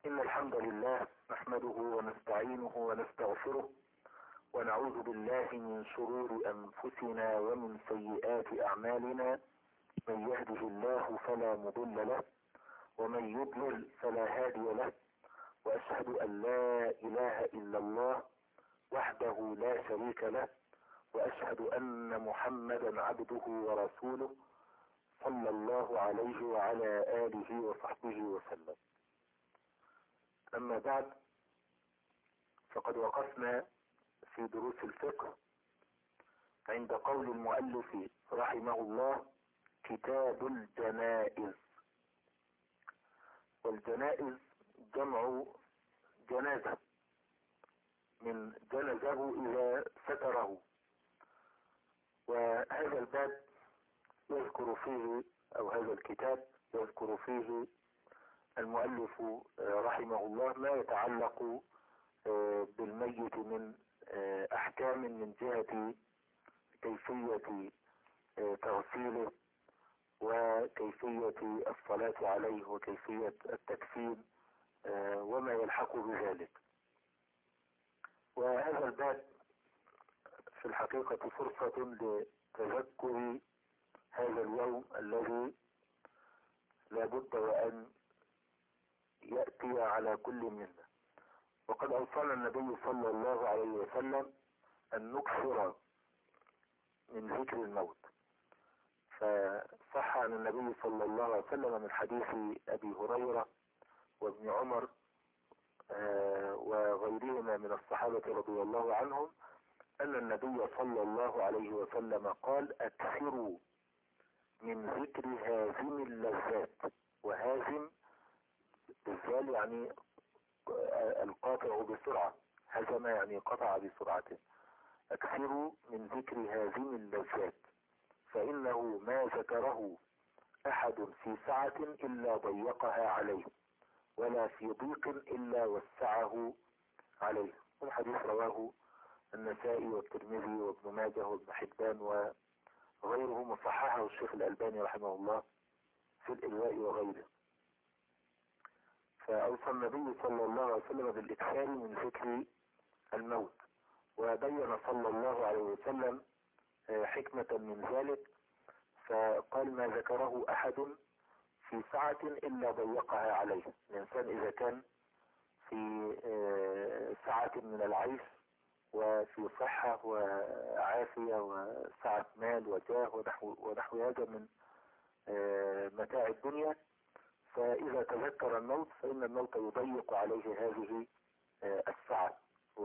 إن الحمد لله نحمده ونستعينه ونستغفره ونعوذ بالله من شرور أنفسنا ومن سيئات أعمالنا. من يهده الله فلا مضل له ومن يضلل فلا هادي له، وأشهد أن لا إله إلا الله وحده لا شريك له، وأشهد أن محمدا عبده ورسوله صلى الله عليه وعلى آله وصحبه وسلم. أما بعد، فقد وقفنا في دروس الفقه عند قول المؤلف رحمه الله: كتاب الجنائز. والجنائز جمع جنازة، من جنزه إذا ستره. وهذا الباب يذكر فيه، أو هذا الكتاب يذكر فيه المؤلف رحمه الله ما يتعلق بالميت من أحكام، من جهة كيفية تغسيله وكيفية الصلاة عليه وكيفية التكفين وما يلحق بذلك. وهذا الباب في الحقيقة فرصة لتذكر هذا اليوم الذي لا بد وأن يأتي على كل منا. وقد أوصانا النبي صلى الله عليه وسلم أن نكثر من ذكر الموت، فصح عن النبي صلى الله عليه وسلم من حديث أبي هريرة وابن عمر وغيرهما من الصحابة رضي الله عنهم أن النبي صلى الله عليه وسلم قال: أكثروا من ذكر هازم اللذات. وهازم بالذال يعني القاطع بسرعة، هزم يعني قطع بسرعة. أكثروا من ذكر هازم اللذات، فإنه ما ذكره أحد في سعة إلا ضيقها عليه، ولا في ضيق إلا وسعه عليه. والحديث رواه النسائي والترمذي وابن ماجه وابن حبان وغيرهم، وصححه الشيخ الألباني رحمه الله في الإلواء وغيره. فأوصى النبي صلى الله عليه وسلم بالإكثار من ذكر الموت، وبين صلى الله عليه وسلم حكمة من ذلك، فقال: ما ذكره أحد في سعة إلا ضيقها عليه. الإنسان إذا كان في سعة من العيش وفي صحة وعافية وسعة مال وجاه ونحو هذا من متاع الدنيا، فإذا تذكر الموت فإن الموت يضيق عليه هذه السعة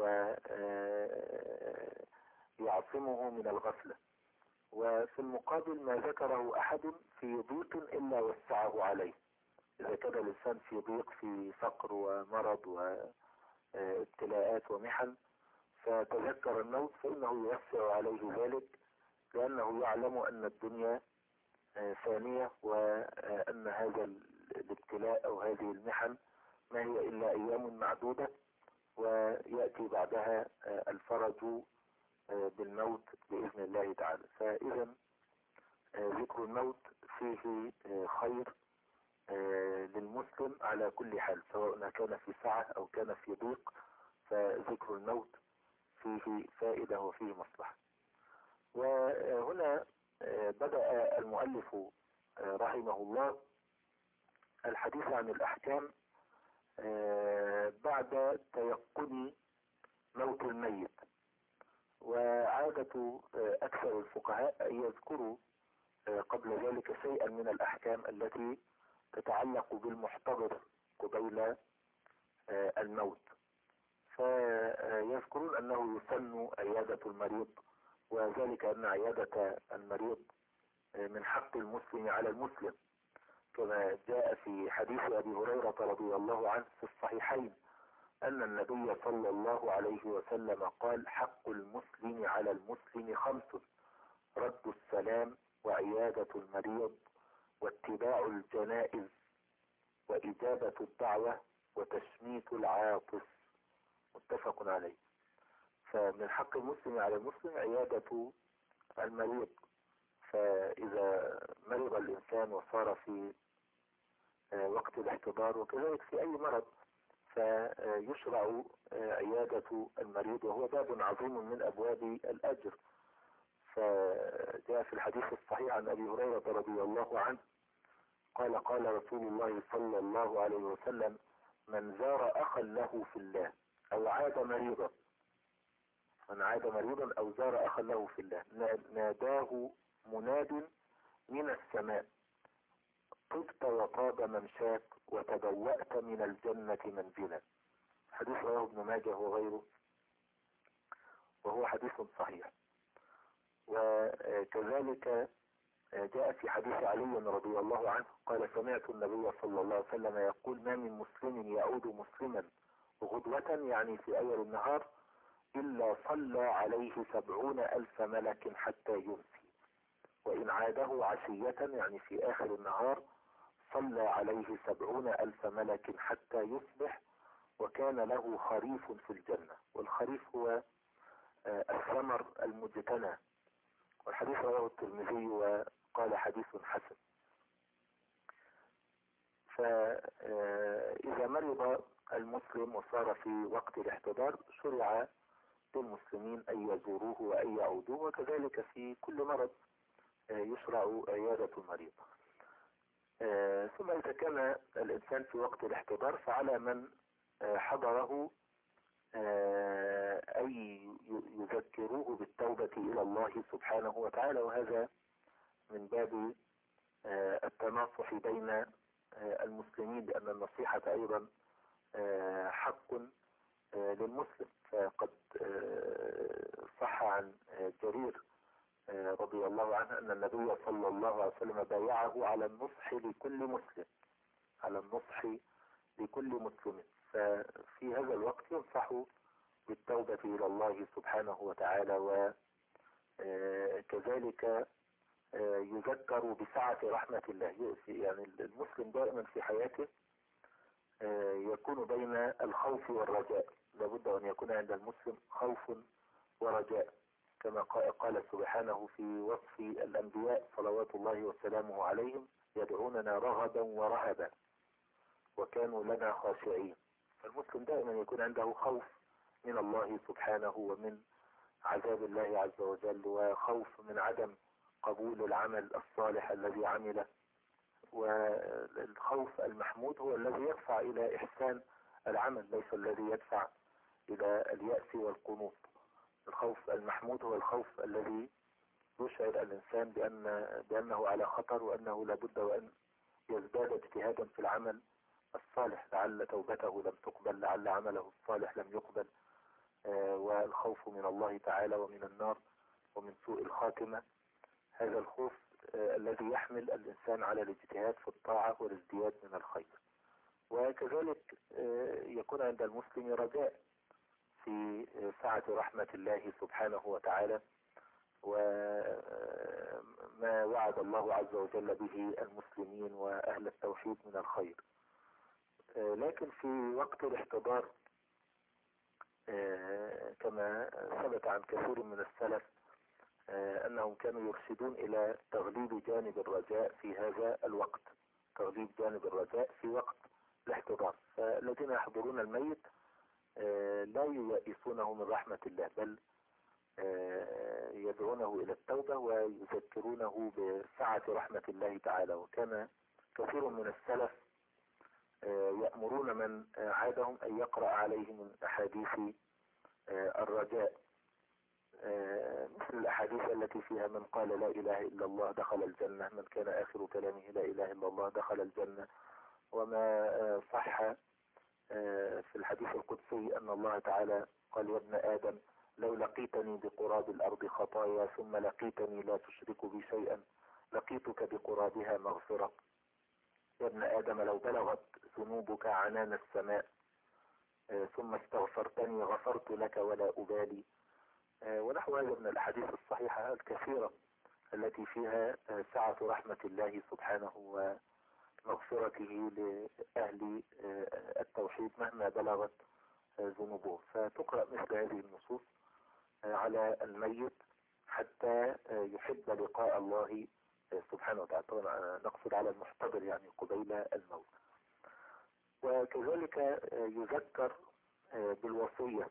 ويعصمه من الغفلة. وفي المقابل ما ذكره أحد في ضيق إلا وسعه عليه. إذا كان الإنسان في ضيق، في فقر ومرض وابتلاءات ومحن، فتذكر الموت فإنه يوسع عليه ذلك، لأنه يعلم أن الدنيا ثانية، وأن هذا الابتلاء أو هذه المحن ما هي إلا أيام معدودة، ويأتي بعدها الفرج بالموت بإذن الله تعالى. فإذا ذكر الموت فيه خير للمسلم على كل حال، سواء كان في سعة أو كان في ضيق، فذكر الموت فيه فائدة وفيه مصلحة. وهنا بدأ المؤلف رحمه الله الحديث عن الأحكام بعد تيقن موت الميت. وعادة أكثر الفقهاء أن يذكروا قبل ذلك شيئا من الأحكام التي تتعلق بالمحتضر قبيل الموت، فيذكرون أنه يسن عيادة المريض، وذلك أن عيادة المريض من حق المسلم على المسلم، كما جاء في حديث أبي هريرة رضي الله عنه في الصحيحين أن النبي صلى الله عليه وسلم قال: حق المسلم على المسلم 5: رد السلام، وعيادة المريض، واتباع الجنائز، وإجابة الدعوة، وتشميت العاطس. متفق عليه. فمن حق المسلم على المسلم عيادة المريض، فإذا مرض الإنسان وصار في وقت الاحتضار، وكذلك في أي مرض، فيشرع عيادة المريض، وهو باب عظيم من أبواب الأجر. فجاء في الحديث الصحيح عن أبي هريرة رضي الله عنه قال قال رسول الله صلى الله عليه وسلم: من زار أخا له في الله أو عاد مريضا، من عاد مريضا أو زار أخا له في الله، ناداه مناد من السماء: طبت وطاب ممشاك وتبوأت من الجنة منزلا. حديث رواه ابن ماجه وغيره، وهو حديث صحيح. وكذلك جاء في حديث علي رضي الله عنه قال: سمعت النبي صلى الله عليه وسلم يقول: ما من مسلم يعود مسلما غدوة، يعني في أول النهار، إلا صلى عليه 70,000 ملك حتى يمسي، وإن عاده عشية، يعني في آخر النهار، صلى عليه 70,000 ملك حتى يصبح، وكان له خريف في الجنة. والخريف هو الثمر المجتنى. والحديث رواه الترمذي وقال حديث حسن. فإذا مرض المسلم وصار في وقت الاحتضار، شرع للمسلمين أن يزوروه وأن يعودوه، وكذلك في كل مرض يشرع عيادة المريض. ثم إذا كان الإنسان في وقت الاحتضار، فعلى من حضره أن يذكروه بالتوبة إلى الله سبحانه وتعالى، وهذا من باب التناصح بين المسلمين، لأن النصيحة أيضا حق للمسلم. فقد صح عن جرير رضي الله عنه أن النبي صلى الله عليه وسلم بايعه على النصح لكل مسلم، على النصح لكل مسلم. ففي هذا الوقت ينصح بالتوبة إلى الله سبحانه وتعالى، وكذلك يذكر بسعة رحمة الله. يعني المسلم دائما في حياته يكون بين الخوف والرجاء، لابد أن يكون عند المسلم خوف ورجاء، كما قال سبحانه في وصف الأنبياء صلوات الله وسلامه عليهم: يدعوننا رغبا ورهبا وكانوا لنا خاشعين. فالمسلم دائما يكون عنده خوف من الله سبحانه ومن عذاب الله عز وجل، وخوف من عدم قبول العمل الصالح الذي عمله. والخوف المحمود هو الذي يدفع إلى إحسان العمل، ليس الذي يدفع إلى اليأس والقنوط. الخوف المحمود هو الخوف الذي يشعر الإنسان بأنه على خطر، وأنه لابد وأن يزداد اجتهادا في العمل الصالح، لعل توبته لم تقبل، لعل عمله الصالح لم يقبل. والخوف من الله تعالى ومن النار ومن سوء الخاتمة، هذا الخوف الذي يحمل الإنسان على الاجتهاد في الطاعة والازدياد من الخير. وكذلك يكون عند المسلم رجاء في سعة رحمة الله سبحانه وتعالى، وما وعد الله عز وجل به المسلمين وأهل التوحيد من الخير. لكن في وقت الاحتضار كما ثبت عن كثير من السلف أنهم كانوا يرشدون إلى تغليب جانب الرجاء في هذا الوقت، تغليب جانب الرجاء في وقت الاحتضار. فالذين يحضرون الميت لا ييئسونه من رحمة الله، بل يدعونه إلى التوبة ويذكرونه بسعة رحمة الله تعالى. وكان كثير من السلف يأمرون من عادهم أن يقرأ عليهم من أحاديث الرجاء، مثل الأحاديث التي فيها: من قال لا إله إلا الله دخل الجنة، من كان آخر كلامه لا إله إلا الله دخل الجنة. وما صح في الحديث القدسي أن الله تعالى قال: يا ابن آدم لو لقيتني بقراب الأرض خطايا ثم لقيتني لا تشرك بي شيئا لقيتك بقرابها مغفرة. يا ابن آدم لو بلغت ذنوبك عنان السماء ثم استغفرتني غفرت لك ولا أبالي. ونحو هذا من الأحاديث الصحيحة الكثيرة التي فيها سعة رحمة الله سبحانه ومغفرته لأهل التوحيد مهما بلغت ذنوبه. فتقرأ مثل هذه النصوص على الميت حتى يحب لقاء الله سبحانه وتعالى. طبعا نقصد على المحتضر، يعني قبيل الموت. وكذلك يذكر بالوصية،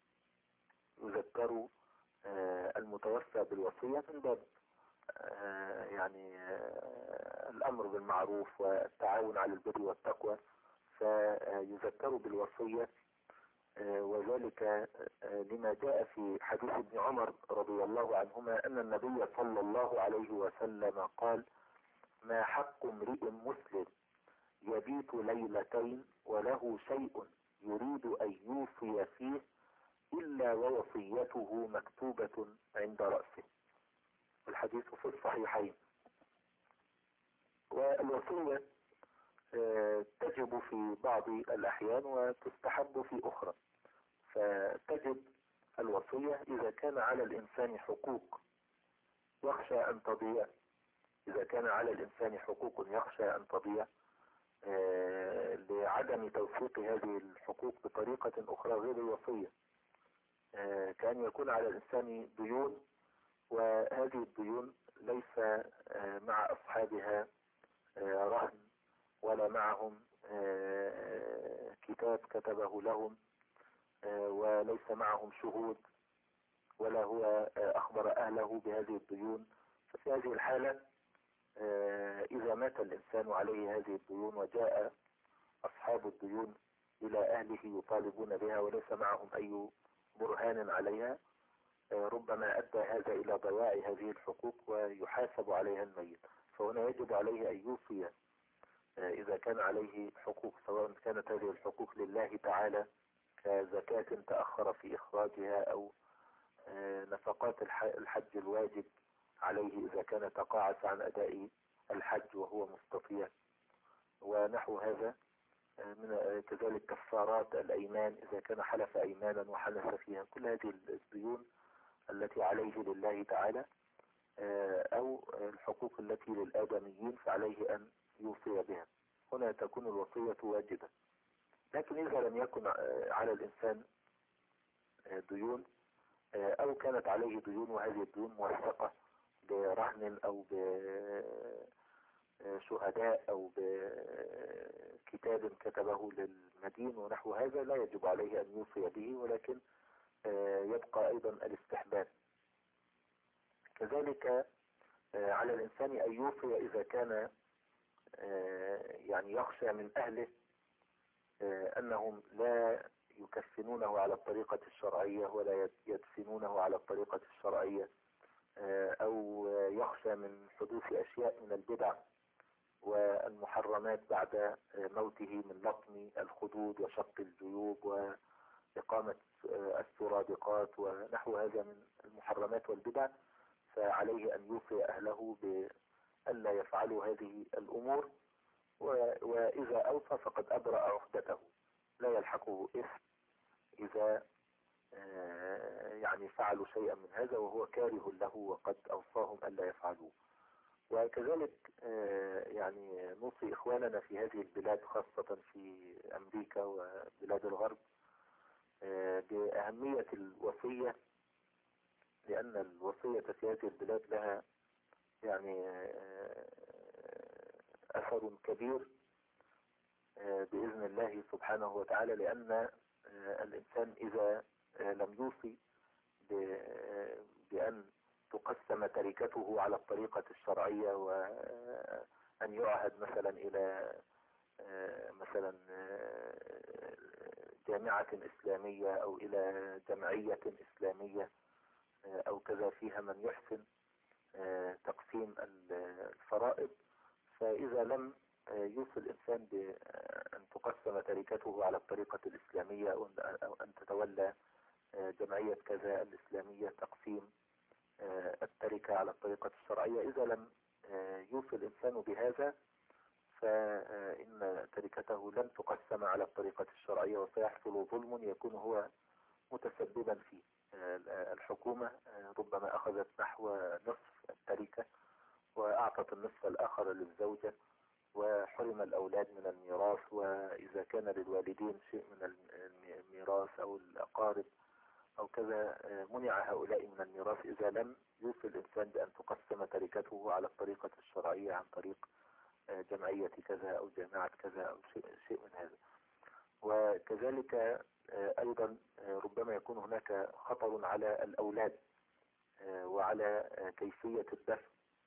يذكر المتوفى بالوصية من باب يعني الأمر بالمعروف والتعاون على البر والتقوى، فيذكر بالوصية. وذلك لما جاء في حديث ابن عمر رضي الله عنهما أن النبي صلى الله عليه وسلم قال: ما حق امرئ مسلم يبيت ليلتين وله شيء يريد أن يوصي فيه إلا ووصيته مكتوبة عند رأسه. الحديث في الصحيحين. والوصية تجب في بعض الأحيان وتستحب في أخرى. فتجب الوصية إذا كان على الإنسان حقوق يخشى أن تضيع، إذا كان على الإنسان حقوق يخشى أن تضيع لعدم توثيق هذه الحقوق بطريقة أخرى غير الوصية، كان يكون على الإنسان ديون، وهذه الديون ليس مع أصحابها رهن ولا معهم كتاب كتبه لهم، وليس معهم شهود، ولا هو أخبر أهله بهذه الديون. ففي هذه الحالة إذا مات الإنسان عليه هذه الديون وجاء أصحاب الديون إلى أهله يطالبون بها وليس معهم أي برهان عليها، ربما أدى هذا إلى ضياع هذه الحقوق ويحاسب عليها الميت. فهنا يجب عليه أن يوصي إذا كان عليه حقوق، سواء كانت هذه الحقوق لله تعالى كزكاة تأخر في إخراجها، أو نفقات الحج الواجب عليه إذا كان تقاعس عن أداء الحج وهو مستطيع، ونحو هذا. من كذلك كفارات الأيمان إذا كان حلف أيمانا وحنث فيها. كل هذه الديون التي عليه لله تعالى أو الحقوق التي للآدميين فعليه أن يوصي بها. هنا تكون الوصية واجبة. لكن إذا لم يكن على الإنسان ديون، أو كانت عليه ديون وهذه الديون موثقة برهن أو بشهداء أو بكتاب كتبه للمدين ونحو هذا، لا يجب عليه أن يوصي به، ولكن يبقى أيضا الاستحباب. كذلك على الإنسان أن يوصي إذا كان يعني يخشى من أهله أنهم لا يكفنونه على الطريقة الشرعية ولا يدفنونه على الطريقة الشرعية، أو يخشى من حدوث أشياء من البدع والمحرمات بعد موته، من لطم الخدود وشق الجيوب وإقامة السرادقات ونحو هذا من المحرمات والبدع، فعليه أن يوصي أهله بألا يفعلوا هذه الأمور. وإذا أوصى فقد أبرأ عهدته، لا يلحقه إثم إذا يعني فعلوا شيئا من هذا وهو كاره له وقد أوصاهم ألا يفعلوه. وكذلك يعني نوصي إخواننا في هذه البلاد خاصة في أمريكا وبلاد الغرب بأهمية الوصية، لأن الوصية في هذه البلاد لها يعني أثر كبير بإذن الله سبحانه وتعالى، لأن الإنسان إذا لم يوصي بأن تقسم تركته على الطريقة الشرعية، وأن يعهد مثلا إلى مثلا جامعة إسلامية أو إلى جمعية إسلامية أو كذا فيها من يحسن تقسيم الفرائض، فإذا لم يوصي الإنسان بأن تقسم تركته على الطريقة الإسلامية أو أن تتولى جمعية كذا الإسلامية تقسيم التركة على الطريقة الشرعية، إذا لم يوصي الإنسان بهذا فإن تركته لن تقسم على الطريقة الشرعية وسيحصل ظلم يكون هو متسببا فيه. الحكومة ربما أخذت نحو نصف التركة وأعطت النصف الآخر للزوجة، وحرم الأولاد من الميراث، وإذا كان للوالدين شيء من الميراث أو الأقارب أو كذا منع هؤلاء من الميراث إذا لم يوصي الإنسان بأن تقسم تركته على الطريقة الشرعية عن طريق جمعية كذا أو جامعة كذا أو شيء من هذا. وكذلك أيضا ربما يكون هناك خطر على الأولاد وعلى كيفية الدفن.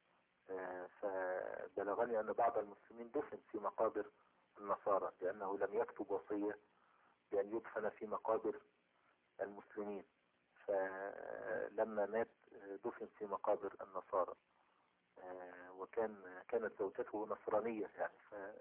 فبلغني أن بعض المسلمين دفن في مقابر النصارى لأنه لم يكتب وصية بأن يدفن في مقابر المسلمين، فلما مات دفن في مقابر النصارى، كانت زوجته نصرانية يعني،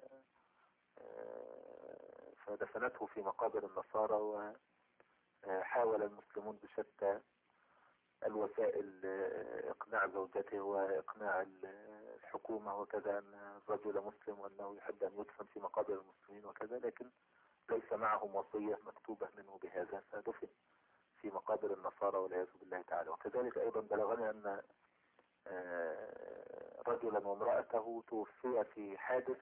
فدفنته في مقابر النصارى. وحاول المسلمون بشتى الوسائل إقناع زوجته وإقناع الحكومة وكذا أن الرجل مسلم وأنه يحب أن يدفن في مقابر المسلمين وكذا، لكن ليس معهم وصية مكتوبة منه بهذا، فدفن في مقابر النصارى والعياذ بالله تعالى. وكذلك أيضا بلغني أن رجلا وامرأته توفي في حادث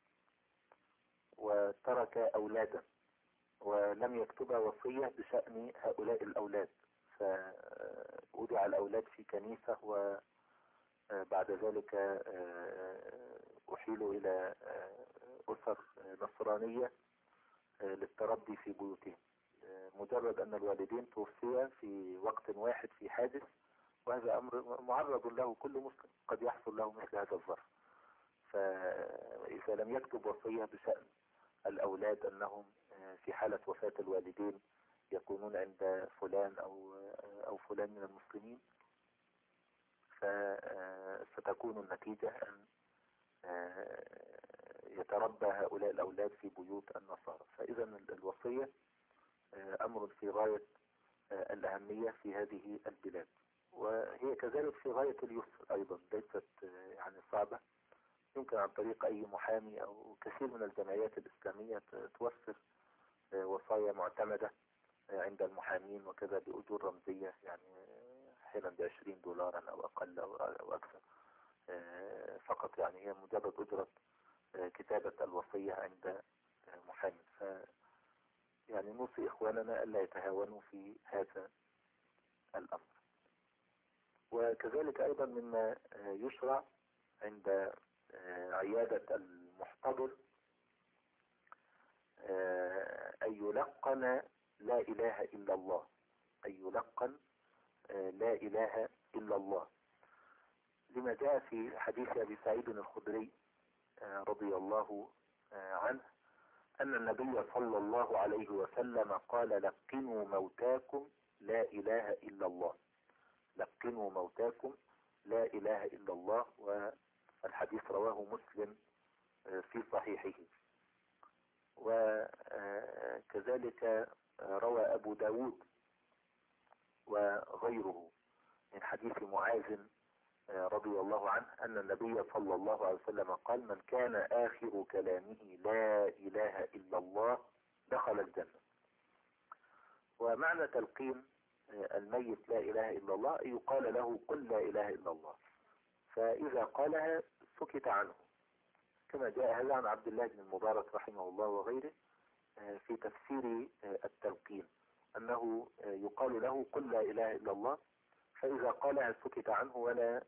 وترك أولادا ولم يكتب وصية بشأن هؤلاء الأولاد، فوضع الأولاد في كنيسة وبعد ذلك أحيلوا إلى أسر نصرانية للتربي في بيوتهم، مجرد أن الوالدين توفيا في وقت واحد في حادث، وهذا أمر معرض له كل مسلم، قد يحصل له مثل هذا الظرف. فإذا لم يكتب وصية بشأن الأولاد أنهم في حالة وفاة الوالدين يكونون عند فلان أو فلان من المسلمين، فستكون النتيجة أن يتربى هؤلاء الأولاد في بيوت النصارى. فإذا الوصية أمر في غاية الأهمية في هذه البلاد، وهي كذلك في غاية اليسر أيضا، ليست يعني صعبة. يمكن عن طريق أي محامي أو كثير من الجمعيات الإسلامية توفر وصايا معتمدة عند المحامين وكذا بأجور رمزية، يعني أحيانا $20 أو أقل أو أكثر فقط، يعني هي مجرد أجرة كتابة الوصية عند محامي. يعني نوصي إخواننا ألا يتهاونوا في هذا الأمر. وكذلك أيضا مما يشرع عند عيادة المحتضر أن يلقن لا إله إلا الله، أن يلقن لا إله إلا الله، لما جاء في حديث أبي سعيد الخدري رضي الله عنه أن النبي صلى الله عليه وسلم قال: لقنوا موتاكم لا إله إلا الله، لقنوا موتاكم لا إله إلا الله. والحديث رواه مسلم في صحيحه. وكذلك روى أبو داود وغيره من حديث معاذ رضي الله عنه أن النبي صلى الله عليه وسلم قال: من كان آخر كلامه لا إله إلا الله دخل الجنة. ومعنى تلقين الميت لا إله إلا الله يقال له: قل لا إله إلا الله، فإذا قالها سكت عنه، كما جاء هذا عن عبد الله بن المبارك رحمه الله وغيره في تفسير التلقين، أنه يقال له: قل لا إله إلا الله، فإذا قالها سكت عنه ولا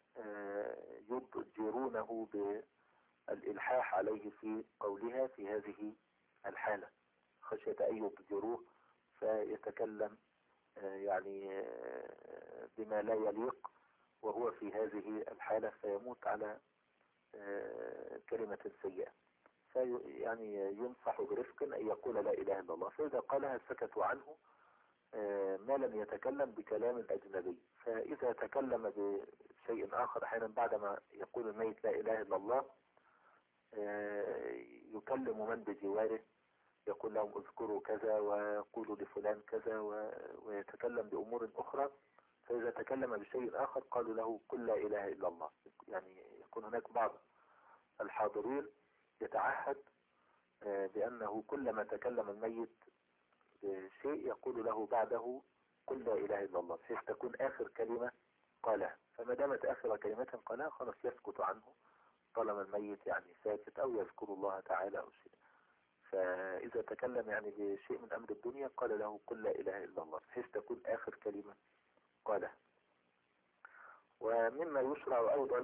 يضجرونه بالإلحاح عليه في قولها في هذه الحالة، خشية أن يضجروه فيتكلم يعني بما لا يليق وهو في هذه الحالة، فيموت على كلمة سيئة. يعني ينصح برفق أن يقول لا إله إلا الله، فإذا قالها سكتوا عنه ما لم يتكلم بكلام أجنبي. فإذا تكلم بشيء آخر أحيانا بعدما يقول الميت لا إله إلا الله يكلم من بجواره، يقول لهم اذكروا كذا ويقولوا لفلان كذا ويتكلم بأمور أخرى. فإذا تكلم بشيء آخر قالوا له: قل لا إله إلا الله. يعني يكون هناك بعض الحاضرين يتعهد بأنه كلما تكلم الميت بشيء يقول له بعده: قل لا إله إلا الله، بحيث تكون آخر كلمة قالها. فما دامت آخر كلمة قالها خلاص يسكت عنه طالما الميت يعني ساكت أو يذكر الله تعالى أو شيء. فإذا تكلم يعني بشيء من أمر الدنيا قال له: قل لا إله إلا الله، بحيث تكون آخر كلمة قالها. ومما يشرع أيضا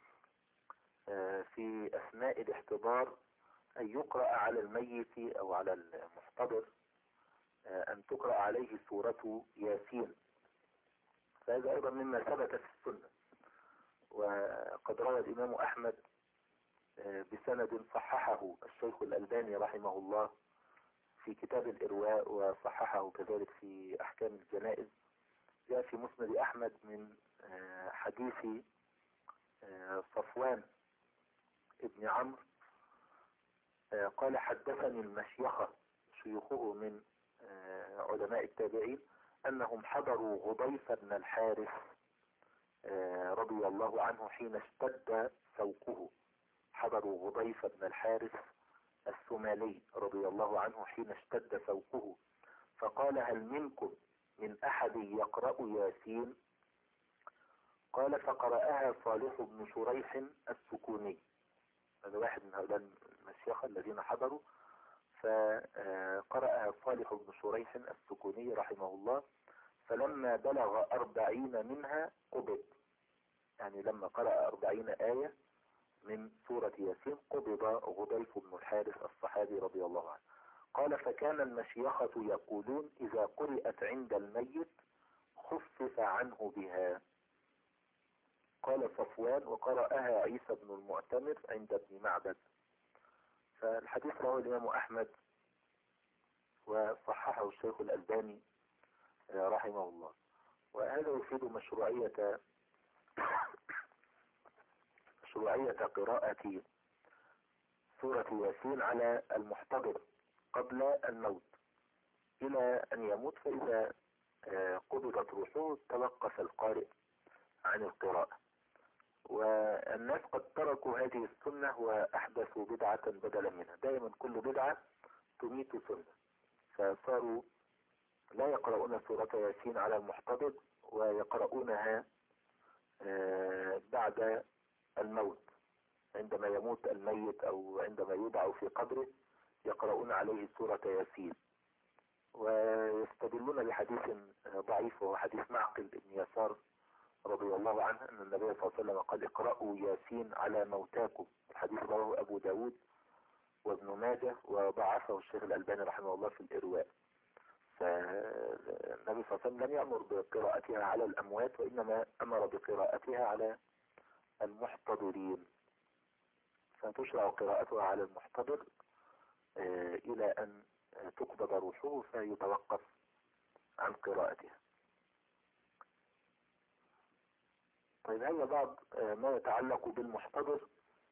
في أثناء الاحتضار أن يقرأ على الميت أو على المحتضر أن تقرأ عليه سورة ياسين. فهذا أيضا مما ثبت في السنة. وقد روى الإمام أحمد بسند صححه الشيخ الألباني رحمه الله في كتاب الإرواء، وصححه كذلك في أحكام الجنائز. جاء في مسند أحمد من حديث صفوان ابن عمرو قال حدثني المشيخة شيوخه من علماء التابعين أنهم حضروا غضيف بن الحارث رضي الله عنه حين اشتد سوقه. حضروا غضيف بن الحارث الثمالي رضي الله عنه حين اشتد سوقه، فقال هل منكم من أحد يقرأ ياسين؟ قال فقرأها صالح بن شريح السكوني. هذا واحد من هؤلاء المشيخة الذين حضروا، فقرأها صالح بن شريح السكوني رحمه الله. فلما بلغ 40 منها قبض، يعني لما قرأ 40 آية من سورة ياسين قبض غضيف بن الحارث الصحابي رضي الله عنه. قال فكان المشيخة يقولون إذا قرأت عند الميت خفف عنه بها. قال صفوان وقرأها عيسى بن المعتمر عند ابن معبد. فالحديث رواه الإمام أحمد وصححه الشيخ الألباني رحمه الله. وهذا يفيد مشروعية قراءة سورة ياسين على المحتضر قبل الموت إلى أن يموت، فإذا قبضت روحه توقف القارئ عن القراءة. والناس قد تركوا هذه السنة وأحدثوا بدعة بدلا منها. دائما كل بدعة تميت سنة، فصاروا لا يقرؤون سورة ياسين على المحتضر ويقرؤونها بعد الموت، عندما يموت الميت أو عندما يوضع في قبره يقرؤون عليه سورة ياسين، ويستدلون بحديث ضعيف وهو حديث معقل بن يسار رضي الله عنه أن النبي صلى الله عليه وسلم قال اقرأوا ياسين على موتاكم. الحديث رواه أبو داود وابن ماجه وضعفه الشيخ الألباني رحمه الله في الإرواء. فالنبي صلى الله عليه وسلم لم يأمر بقراءتها على الأموات، وإنما أمر بقراءتها على المحتضرين، فتشرع قراءتها على المحتضر إلى أن تقبض روحه فيتوقف عن قراءتها. طيب هذا بعض ما يتعلق بالمحتضر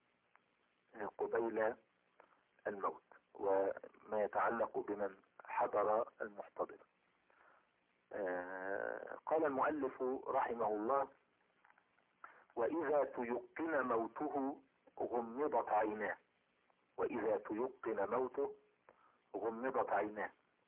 قبيل الموت، وما يتعلق بمن حضر المحتضر. قال المؤلف رحمه الله وإذا تيقن موته غمضت عيناه. وإذا تيقن موته غمضت عيناه.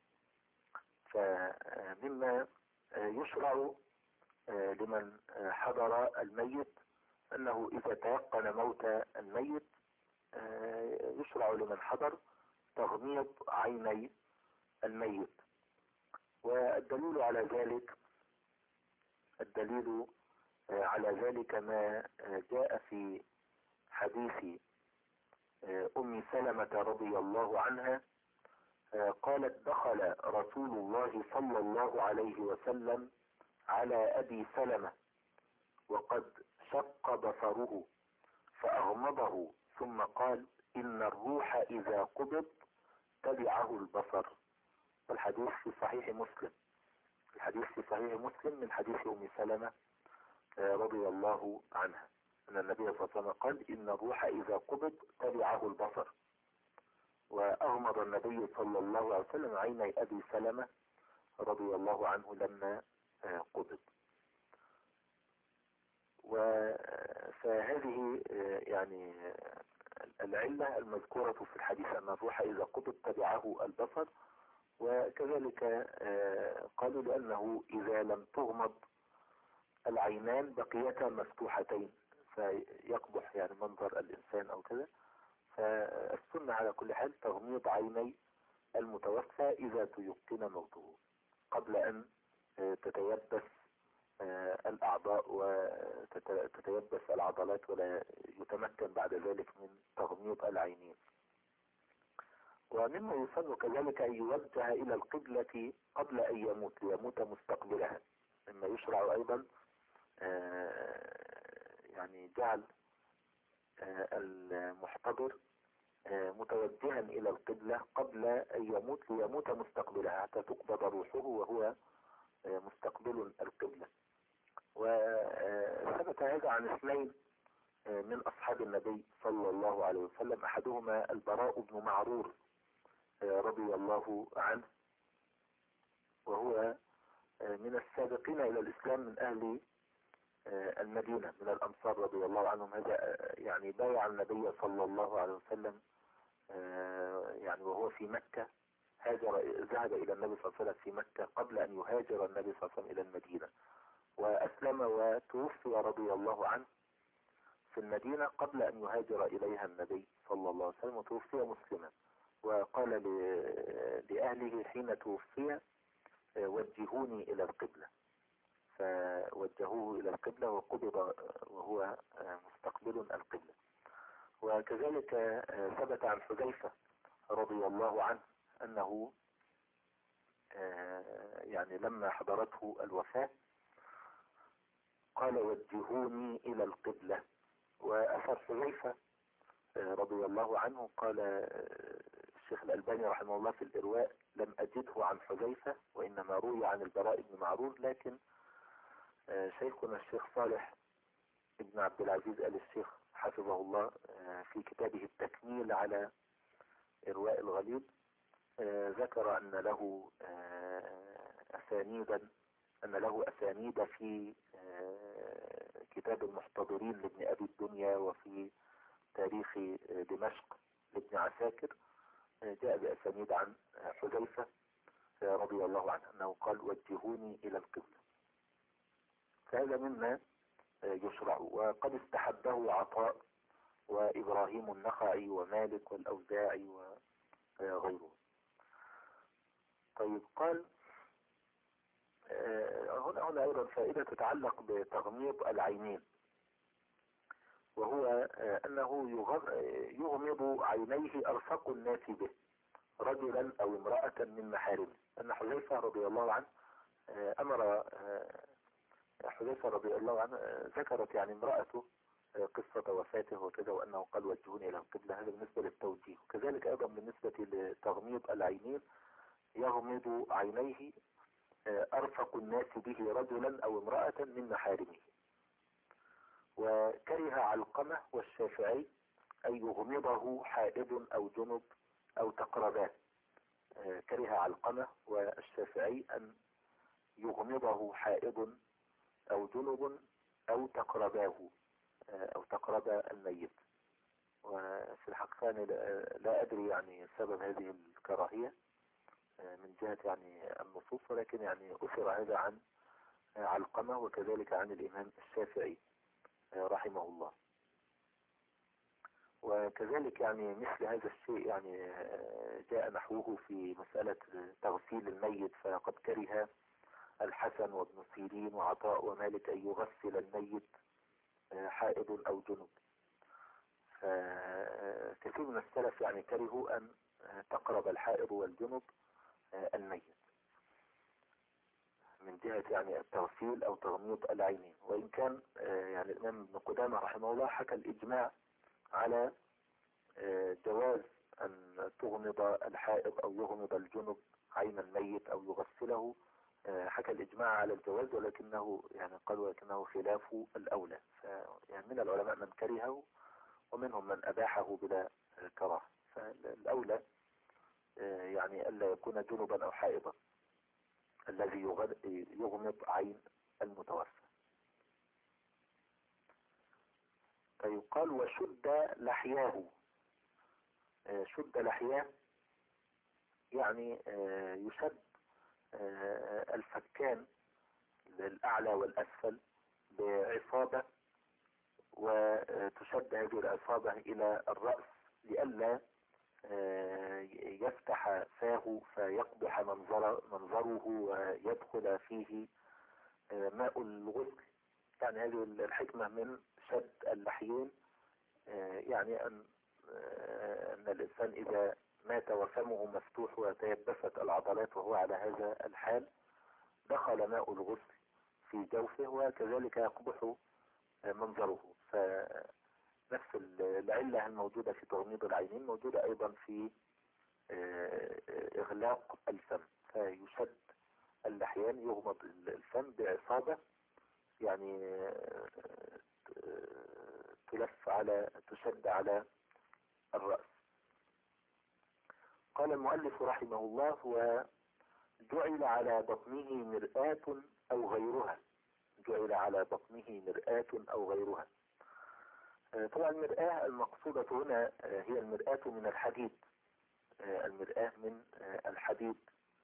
فمما يشرع لمن حضر الميت أنه إذا تيقن موت الميت يشرع لمن حضر تغميض عيني الميت. والدليل على ذلك ما جاء في حديث أم سلمة رضي الله عنها قالت دخل رسول الله صلى الله عليه وسلم على أبي سلمة وقد شق بصره فأغمضه ثم قال إن الروح إذا قبض تبعه البصر. والحديث في صحيح مسلم. من حديث أم سلمة رضي الله عنها أن النبي صلى الله عليه وسلم قال إن الروح إذا قبض تبعه البصر. وأغمض النبي صلى الله عليه وسلم عيني أبي سلمة رضي الله عنه لما قبض. فهذه يعني العلة المذكورة في الحديث أن الروح إذا قبض تبعه البصر. وكذلك قالوا لأنه إذا لم تغمض العينان بقيتا مفتوحتين فيقبح يعني منظر الإنسان أو كذا. فالسنة على كل حال تغميض عيني المتوفى إذا تيقن موته قبل أن تتيبس الأعضاء وتتيبس العضلات ولا يتمكن بعد ذلك من تغميض العينين. ومما يسن كذلك أن يوجه إلى القبلة قبل أن يموت ليموت مستقبلها. مما يشرع أيضا يعني جعل المحتضر متوجها إلى القبلة قبل أن يموت ليموت مستقبلها حتى تقبض روحه وهو مستقبل القبلة. وثبت هذا عن اثنين من أصحاب النبي صلى الله عليه وسلم، أحدهما البراء بن معرور رضي الله عنه، وهو من السابقين إلى الإسلام من أهل المدينة من الأنصار رضي الله عنهم. هذا يعني بايع النبي صلى الله عليه وسلم يعني وهو في مكة، ذهب إلى النبي صلى الله عليه وسلم في مكة قبل أن يهاجر النبي صلى الله عليه وسلم إلى المدينة، وأسلم وتوفي رضي الله عنه في المدينة قبل أن يهاجر إليها النبي صلى الله عليه وسلم، وتوفي مسلما. وقال لأهله حين توفي وجهوني إلى القبلة، فوجهوه إلى القبلة وقبض وهو مستقبل القبلة. وكذلك ثبت عن حذيفة رضي الله عنه أنه يعني لما حضرته الوفاة قال وجهوني إلى القبلة. وأثر حذيفة رضي الله عنه قال الشيخ الألباني رحمه الله في الإرواء لم أجده عن حذيفة وإنما روي عن البراء بن معرور، لكن شيخنا الشيخ صالح ابن عبد العزيز آل الشيخ حفظه الله في كتابه التكميل على إرواء الغليل ذكر أن له أسانيد في كتاب المحتضرين لابن أبي الدنيا وفي تاريخ دمشق لابن عساكر، جاء بأسانيد عن حذيفة رضي الله عنه أنه قال وجهوني إلى القبلة. فهذا مما يشرع، وقد استحبه عطاء وإبراهيم النخعي ومالك والأوزاعي وغيره. طيب قال هنا أيضا فائدة تتعلق بتغميض العينين، وهو أنه يغمض عينيه أرفق الناس به رجلا أو امرأة من محارمه. أن حذيفة رضي الله عنه حذيفة رضي الله عنه ذكرت يعني امرأته قصة وفاته وكذا، وأنه قال وجهوني إلى القبلة. هذا بالنسبة للتوجيه. وكذلك أيضا بالنسبة لتغميض العينين يغمض عينيه أرفق الناس به رجلا أو امرأة من محارمه. وكره علقمة والشافعي أن يغمضه حائض أو جنب أو تقرباه. كره علقمة والشافعي أن يغمضه حائض أو جنب أو تقرباه أو تقرب الميت. وفي الحقيقة لا أدري يعني سبب هذه الكراهية من جهة يعني النصوص، ولكن يعني أثر هذا عن علقمة وكذلك عن الإمام الشافعي رحمه الله. وكذلك يعني مثل هذا الشيء يعني جاء نحوه في مسألة تغسيل الميت، فقد كره الحسن وابن سيرين وعطاء ومالك أن يغسل الميت حائض أو جنب. فكثير من السلف يعني كرهوا أن تقرب الحائض والجنب الميت من جهة يعني التغسيل أو تغميض العينين. وإن كان يعني الإمام ابن قدامة رحمه الله حكى الإجماع على جواز أن تغمض الحائض أو يغمض الجنب عين الميت أو يغسله، حكى الإجماع على الجواز، ولكنه يعني قال ولكنه خلاف الأولى. يعني من العلماء من كرهه ومنهم من أباحه بلا كراهة. فالأولى يعني ألا يكون جنبا أو حائضا الذي يغمض عين المتوفى. فيقال وشد لحياه. شد لحياه يعني يشد الفكان الأعلى والأسفل بعصابة، وتشد هذه العصابة إلى الرأس لئلا يفتح فاه فيقبح منظره ويدخل فيه ماء الغسل. يعني هذه الحكمة من شد اللحيين، يعني أن الإنسان إذا مات وفمه مفتوح وتيبست العضلات وهو على هذا الحال، دخل ماء الغسل في جوفه وكذلك يقبح منظره. فنفس العلة الموجودة في تغميض العينين موجودة أيضا في إغلاق الفم، فيشد اللحيان، يغمض الفم بعصابة، يعني تشد على الرأس. قال المؤلف رحمه الله: وجعل على بطنه مرآة أو غيرها. جعل على بطنه مرآة أو غيرها. طبعا المرآة المقصودة هنا هي المرآة من الحديد، المرآة من الحديد،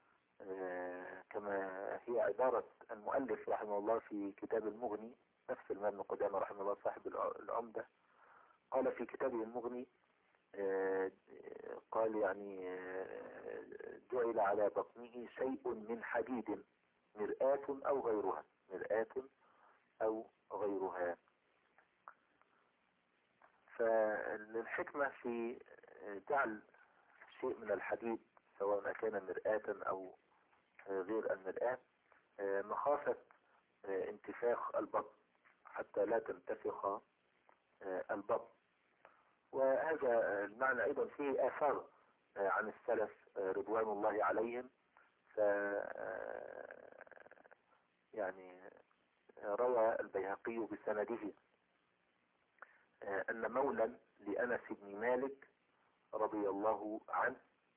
كما هي عبارة المؤلف رحمه الله في كتاب المغني، نفس الإمام ابن قدامة رحمه الله صاحب العمدة، قال في كتابه المغني، قال يعني جعل على بطنه شيء من حديد، مرآة أو غيرها، مرآة أو غيرها. فالحكمة في جعل شيء من الحديد سواء كان مرآة أو غير المرآة مخافة انتفاخ البطن، حتى لا تنتفخ البطن. وهذا المعنى أيضا فيه آثار عن السلف رضوان الله عليهم. ف يعني روى البيهقي بسنده أن مولا لأنس بن مالك رضي الله عنه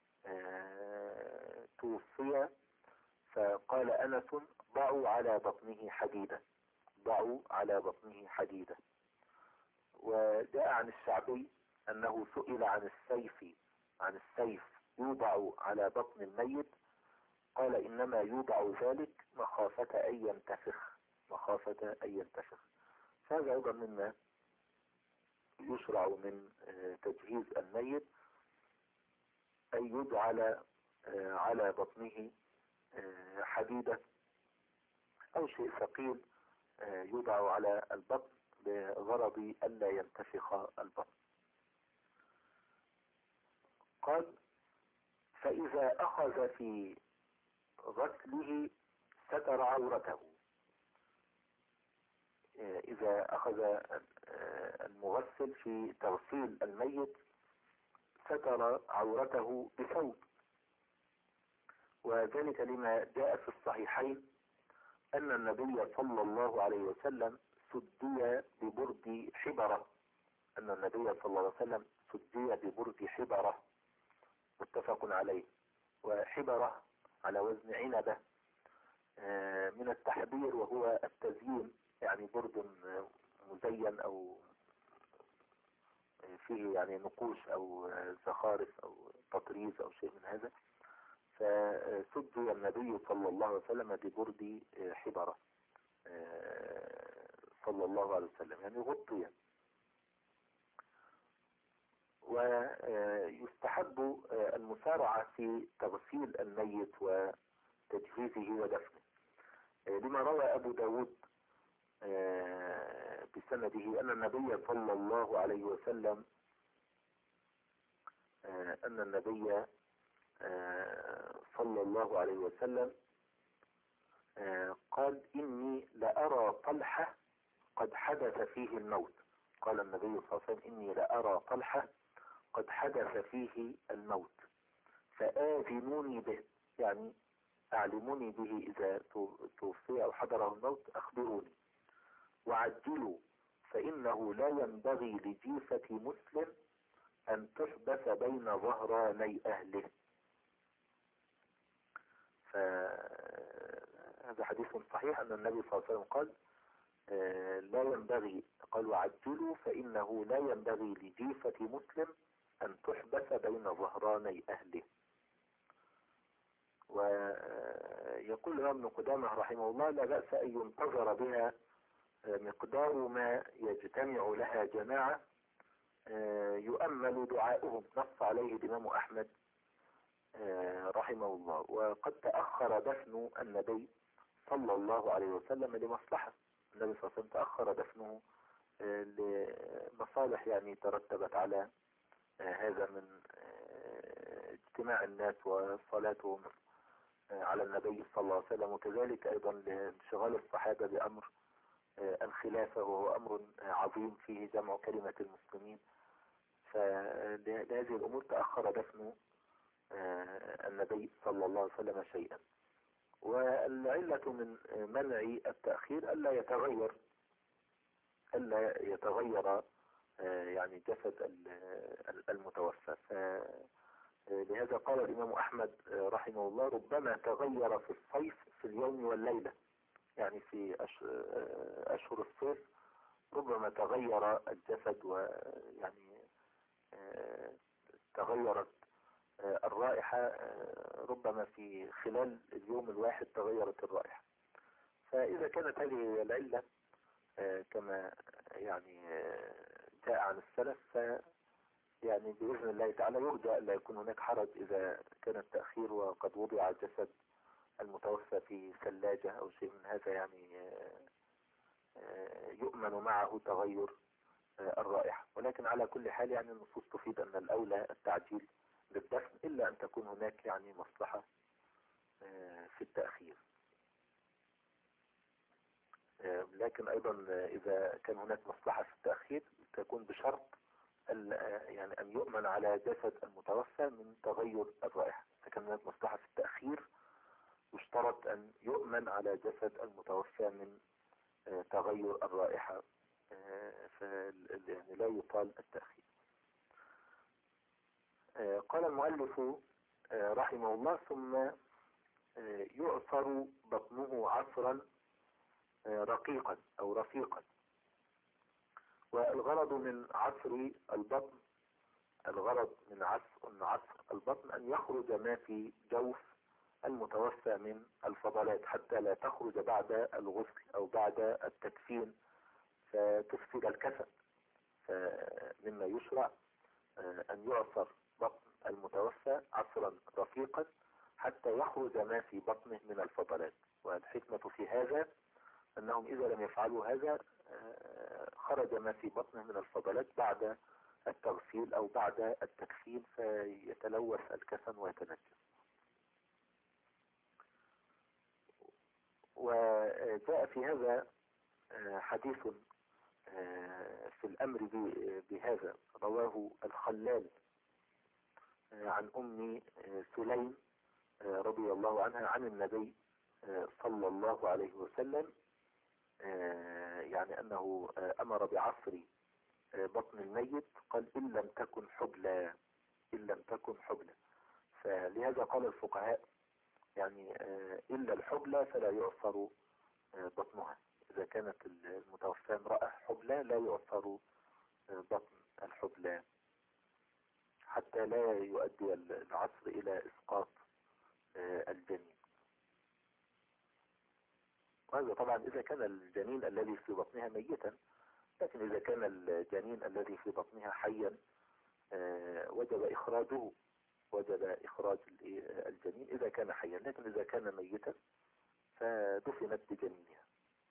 توفي، فقال أنس: ضعوا على بطنه حديدا، ضعوا على بطنه حديدا. وجاء عن الشعبي أنه سئل عن السيف يوضع على بطن الميت، قال: إنما يوضع ذلك مخافة أن ينتفخ، مخافة أن ينتفخ. فهذا أيضا مما يشرع من تجهيز الميت، أن يجعل على بطنه حديدة أو شيء ثقيل يوضع على البطن بغرض ألا ينتفخ البطن. قال: فإذا أخذ في غسله ستر عورته. إذا أخذ المغسل في تغسيل الميت ستر عورته بثوب، وذلك لما جاء في الصحيحين أن النبي صلى الله عليه وسلم سدي ببرد حبرة، أن النبي صلى الله عليه وسلم سدي ببرد حبرة، متفق عليه. وحبرة على وزن عنبة، من التحبير وهو التزيين، يعني برد مزين أو فيه يعني نقوش أو زخارف أو تطريز أو شيء من هذا. فسدي النبي صلى الله عليه وسلم ببرد حبرة صلى الله عليه وسلم، يعني غطي. ويستحب المسارعة في تغسيل الميت وتجهيزه ودفنه، لما روى أبو داود بسنده أن النبي صلى الله عليه وسلم صلى الله عليه وسلم قال: إني لأرى طلحة قد حدث فيه الموت. قال النبي صلى الله عليه وسلم: إني لأرى طلحة قد حدث فيه الموت، فآذنوني به، يعني أعلموني به إذا توفي أو حضره الموت، أخبروني. وعجلوا، فإنه لا ينبغي لجيفة مسلم أن تحبس بين ظهراني أهله. فهذا حديث صحيح أن النبي صلى الله عليه وسلم قال لا ينبغي، قال: وعجلوا، فإنه لا ينبغي لجيفة مسلم أن تحبس بين ظهراني أهله. ويقول الإمام ابن قدامة رحمه الله: لا بأس أن ينتظر بها مقدار ما يجتمع لها جماعة يؤمل دعاؤهم، نص عليه الإمام أحمد رحمه الله. وقد تأخر دفن النبي صلى الله عليه وسلم لمصلحة، النبي صلى الله عليه وسلم تأخر دفنه لمصالح يعني ترتبت على هذا من لاجتماع الناس وصلاتهم على النبي صلى الله عليه وسلم، وكذلك أيضا لانشغال الصحابة بأمر الخلافة، وهو أمر عظيم فيه جمع كلمة المسلمين. فلهذه الأمور تأخر دفن النبي صلى الله عليه وسلم شيئا. والعلة من منع التأخير ألا يتغير يعني جسد المتوفى. لهذا قال الإمام أحمد رحمه الله: ربما تغير في الصيف في اليوم والليلة، يعني في أشهر الصيف ربما تغير الجسد، ويعني تغيرت الرائحة، ربما في خلال اليوم الواحد تغيرت الرائحة. فإذا كانت هذه هي العلة كما يعني جاء عن السلف، يعني بإذن الله تعالى يرجى أن لا يكون هناك حرج إذا كان التأخير وقد وضع جسد المتوفى في ثلاجة أو شيء من هذا، يعني يؤمن معه تغير الرائحة. ولكن على كل حال يعني النصوص تفيد أن الأولى التعجيل بالدفن، إلا أن تكون هناك يعني مصلحة في التأخير. لكن أيضا إذا كان هناك مصلحة في التأخير تكون بشرط يعني أن يؤمن على جسد المتوفى من تغير الرائحة. إذا كان هناك مصلحة في التأخير يشترط أن يؤمن على جسد المتوفى من تغير الرائحة، يعني لا يطال التأخير. قال المؤلف رحمه الله: ثم يعصر بطنه عصرا رقيقا أو رفيقا. والغرض من عصر البطن، الغرض من عصر البطن أن يخرج ما في جوف المتوفى من الفضلات، حتى لا تخرج بعد الغسل أو بعد التكفين فتفسد الكفن. فمما يشرع أن يعصر بطن المتوفى عصرا رفيقا حتى يخرج ما في بطنه من الفضلات. والحكمة في هذا أنهم إذا لم يفعلوا هذا خرج ما في بطنه من الفضلات بعد التغسيل أو بعد التكفين، فيتلوث الكفن ويتنجس. وجاء في هذا حديث في الأمر بهذا، رواه الخلال عن أم سليم رضي الله عنها عن النبي صلى الله عليه وسلم، يعني أنه أمر بعصر بطن الميت، قال: إن لم تكن حبلى، إن لم تكن حبلى. فلهذا قال الفقهاء يعني إلا الحبلى فلا يعصر بطنها. إذا كانت المتوفى امرأة حبلى لا يعصر بطن الحبلى حتى لا يؤدي العصر إلى إسقاط الجنين. وهذا طبعا إذا كان الجنين الذي في بطنها ميتا، لكن إذا كان الجنين الذي في بطنها حيا وجب إخراج الجنين إذا كان حيا، لكن إذا كان ميتا فدفنت بجنينها.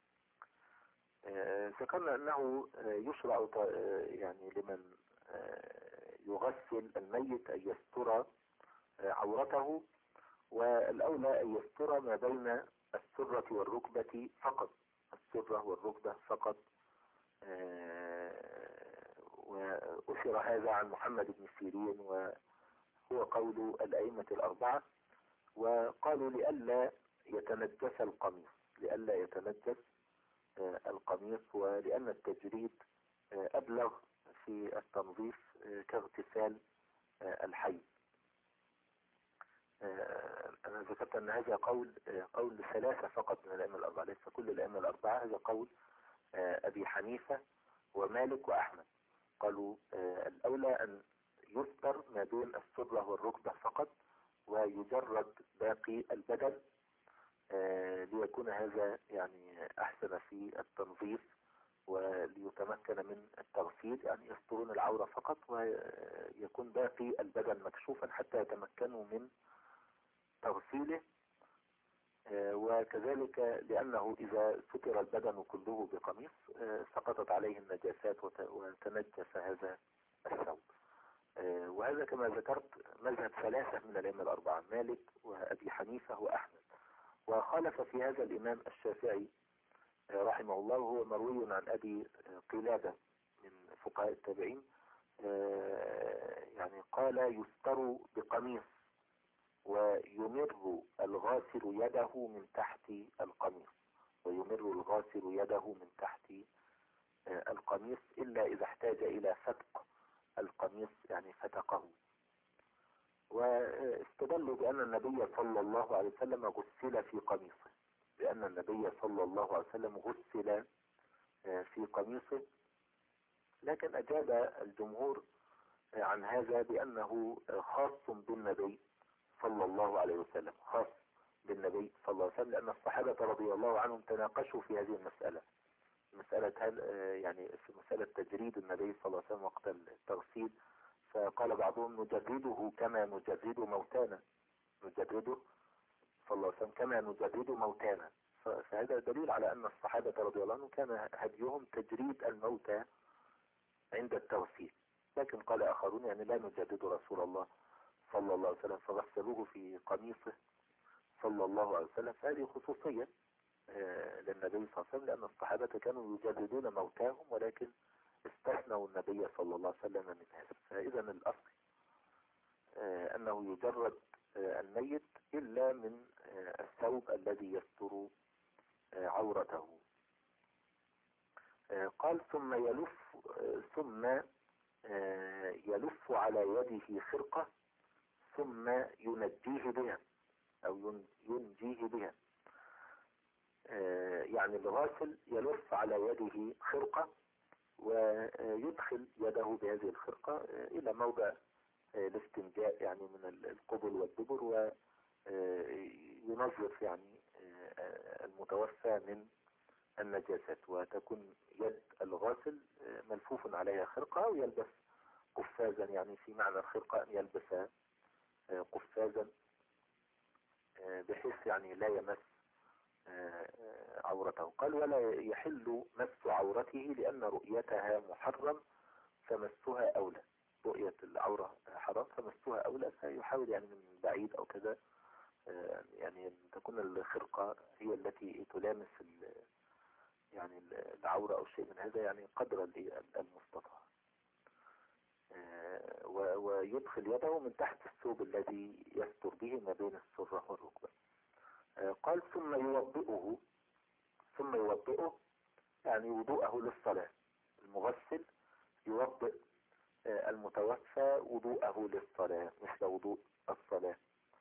ذكرنا أنه يشرع يعني لمن يغسل الميت أن يستر عورته، والأولى أن يستر ما بين السرة والركبة فقط، السرة والركبة فقط. وأثر هذا عن محمد بن سيرين، وهو قول الأئمة الأربعة. وقالوا لئلا يتنجس القميص، لئلا يتنجس القميص، ولأن التجريد أبلغ في التنظيف كاغتسال الحي. أنا ذكرت أن هذا قول ثلاثة فقط من الأئمة الأربعة، ليس كل الأئمة الأربعة. هذا قول أبي حنيفة ومالك وأحمد. قالوا الأولى أن يستر ما بين السرة والركبة فقط، ويجرد باقي البدن، ليكون هذا يعني أحسن في التنظيف وليتمكن من التغسيل. يعني يسترون العورة فقط ويكون باقي البدن مكشوفا حتى يتمكنوا من تغسيله. وكذلك لأنه إذا ستر البدن كله بقميص سقطت عليه النجاسات وتنجس هذا الثوب. وهذا كما ذكرت مذهب ثلاثة من الأئمة الأربعة، مالك وأبي حنيفة وأحمد. وخالف في هذا الإمام الشافعي رحمه الله، وهو مروي عن أبي قلابة من فقهاء التابعين، يعني قال يستر بقميص ويمر الغاسل يده من تحت القميص، ويمر الغاسل يده من تحت القميص إلا إذا احتاج إلى فتق القميص، يعني فتقه. واستدلوا بأن النبي صلى الله عليه وسلم غسل في قميصه، بأن النبي صلى الله عليه وسلم غسل في قميصه. لكن أجاب الجمهور عن هذا بأنه خاص بالنبي صلى الله عليه وسلم، خاص بالنبي صلى الله عليه وسلم، لأن الصحابة رضي الله عنهم تناقشوا في هذه المسألة، مسألة هل يعني في مسألة تجريد النبي صلى الله عليه وسلم وقت التغسيل. فقال بعضهم نجرده كما نجرد موتانا، نجرده صلى الله عليه وسلم كما نجرد موتانا. فهذا دليل على أن الصحابة رضي الله عنهم كان هديهم تجريد الموتى عند التغسيل. لكن قال آخرون يعني لا نجرد رسول الله صلى الله عليه وسلم فغسلوه في قميصه صلى الله عليه وسلم. فهذه خصوصية للنبي صلى الله عليه وسلم، لأن الصحابة كانوا يجددون موتاهم، ولكن استثنوا النبي صلى الله عليه وسلم من هذا. فإذا الأصل أنه يجرد الميت إلا من الثوب الذي يستر عورته. قال ثم يلف على يده خرقة ثم ينجيه بها أو ينجيه بها. يعني الغاسل يلف على يده خرقة ويدخل يده بهذه الخرقة إلى موضع الاستنجاء، يعني من القبل والدبر، وينظف يعني المتوفى من النجاسات. وتكون يد الغاسل ملفوف عليها خرقة، أو يلبس قفازا، يعني في معنى الخرقة أن يلبس قفازا بحيث يعني لا يمس عورته. قال ولا يحل مس عورته لأن رؤيتها محرم فمسها أولى، رؤية العورة حرام فمسها أولى. فيحاول يعني من بعيد أو كذا يعني تكون الخرقة هي التي تلامس يعني العورة أو شيء من هذا، يعني قدر المستطاع. ويدخل يده من تحت الثوب الذي يستر به ما بين السرة والركبة. قال ثم يوضئه يعني وضوءه للصلاة. المغسل يوضئ المتوفى وضوءه للصلاة مثل وضوء الصلاة،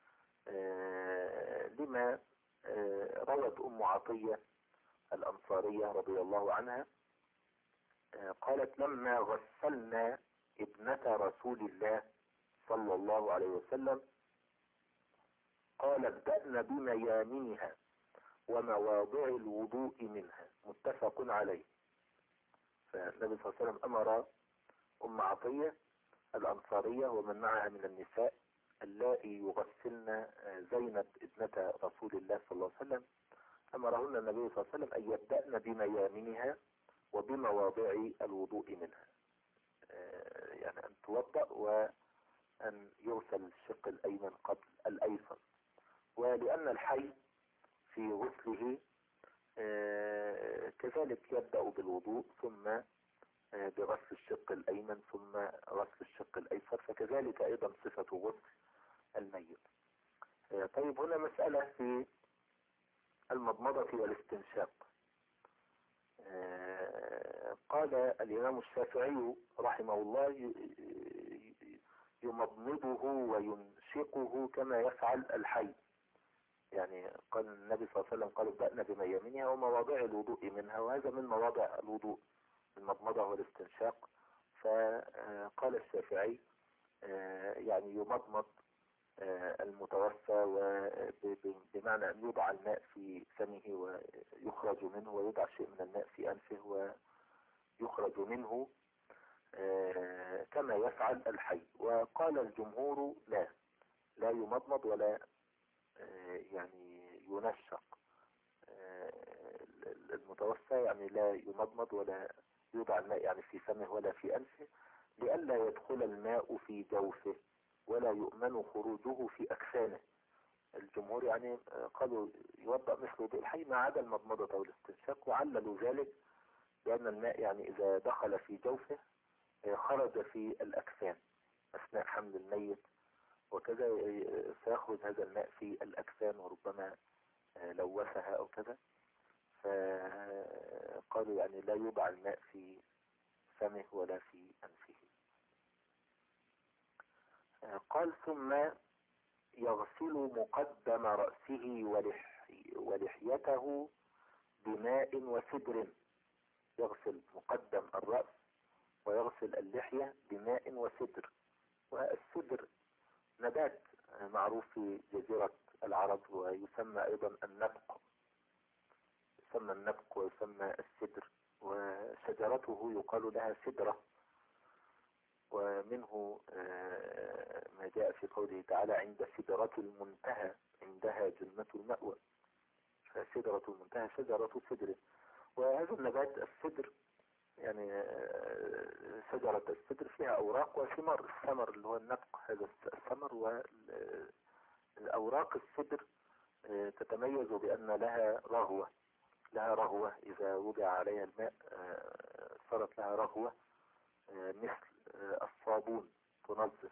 لما روت أم عطية الأنصارية رضي الله عنها قالت لما غسلنا ابنة رسول الله صلى الله عليه وسلم قال ابدأن بميامنها ومواضع الوضوء منها، متفق عليه. فالنبي صلى الله عليه وسلم أمر أم عطية الأنصارية ومن معها من النساء اللائي يغسلن زينب ابنة رسول الله صلى الله عليه وسلم، أمرهن النبي صلى الله عليه وسلم أن يبدأن بميامنها وبمواضع الوضوء منها، يعني أن توضأ وأن يغسل الشق الأيمن قبل الأيسر. ولأن الحي في غسله كذلك يبدأ بالوضوء ثم بغسل الشق الأيمن ثم غسل الشق الأيسر، فكذلك أيضا صفة غسل الميت. طيب هنا مسألة في المضمضة والاستنشاق. قال الإمام الشافعي رحمه الله يمضمضه وينشقه كما يفعل الحي. يعني قال النبي صلى الله عليه وسلم قال ابدأنا بميامنها ومواضع الوضوء منها، وهذا من مواضع الوضوء المضمضة والاستنشاق. فقال الشافعي يعني يمضمض المتوفى بمعنى أن يوضع الماء في فمه ويخرج منه، ويوضع شيء من الماء في أنفه ويخرج منه كما يفعل الحي. وقال الجمهور لا يمضمض ولا يعني ينشق المتوفى، يعني لا يمضمض ولا يوضع الماء يعني في فمه ولا في أنفه، لئلا يدخل الماء في جوفه ولا يؤمن خروجه في أكفانه. الجمهور يعني قالوا يوضأ مثل وضوء الحي ما عدا المضمضة والاستنشاق، وعللوا ذلك بأن الماء يعني إذا دخل في جوفه خرج في الأكفان أثناء حمل الميت وكذا، سيخرج هذا الماء في الأكفان وربما لوثها أو كذا. فقالوا يعني لا يوضع الماء في فمه ولا في أنفه. قال ثم يغسل مقدم رأسه ولحيته بماء وسدر. يغسل مقدم الرأس ويغسل اللحية بماء وسدر. والسدر نبات معروف في جزيرة العرب، ويسمى أيضا النبق، يسمى النبق ويسمى السدر، وشجرته يقال لها سدرة. ومنه ما جاء في قوله تعالى عند سدرة المنتهى عندها جنة المأوى. فسدرة المنتهى شجرة سدر. وهذا النبات السدر يعني شجرة السدر فيها أوراق وثمار. الثمر اللي هو النبق هذا الثمر، والأوراق السدر تتميز بأن لها رغوة. إذا وضع عليها الماء صارت لها رغوة مثل الصابون تنظف.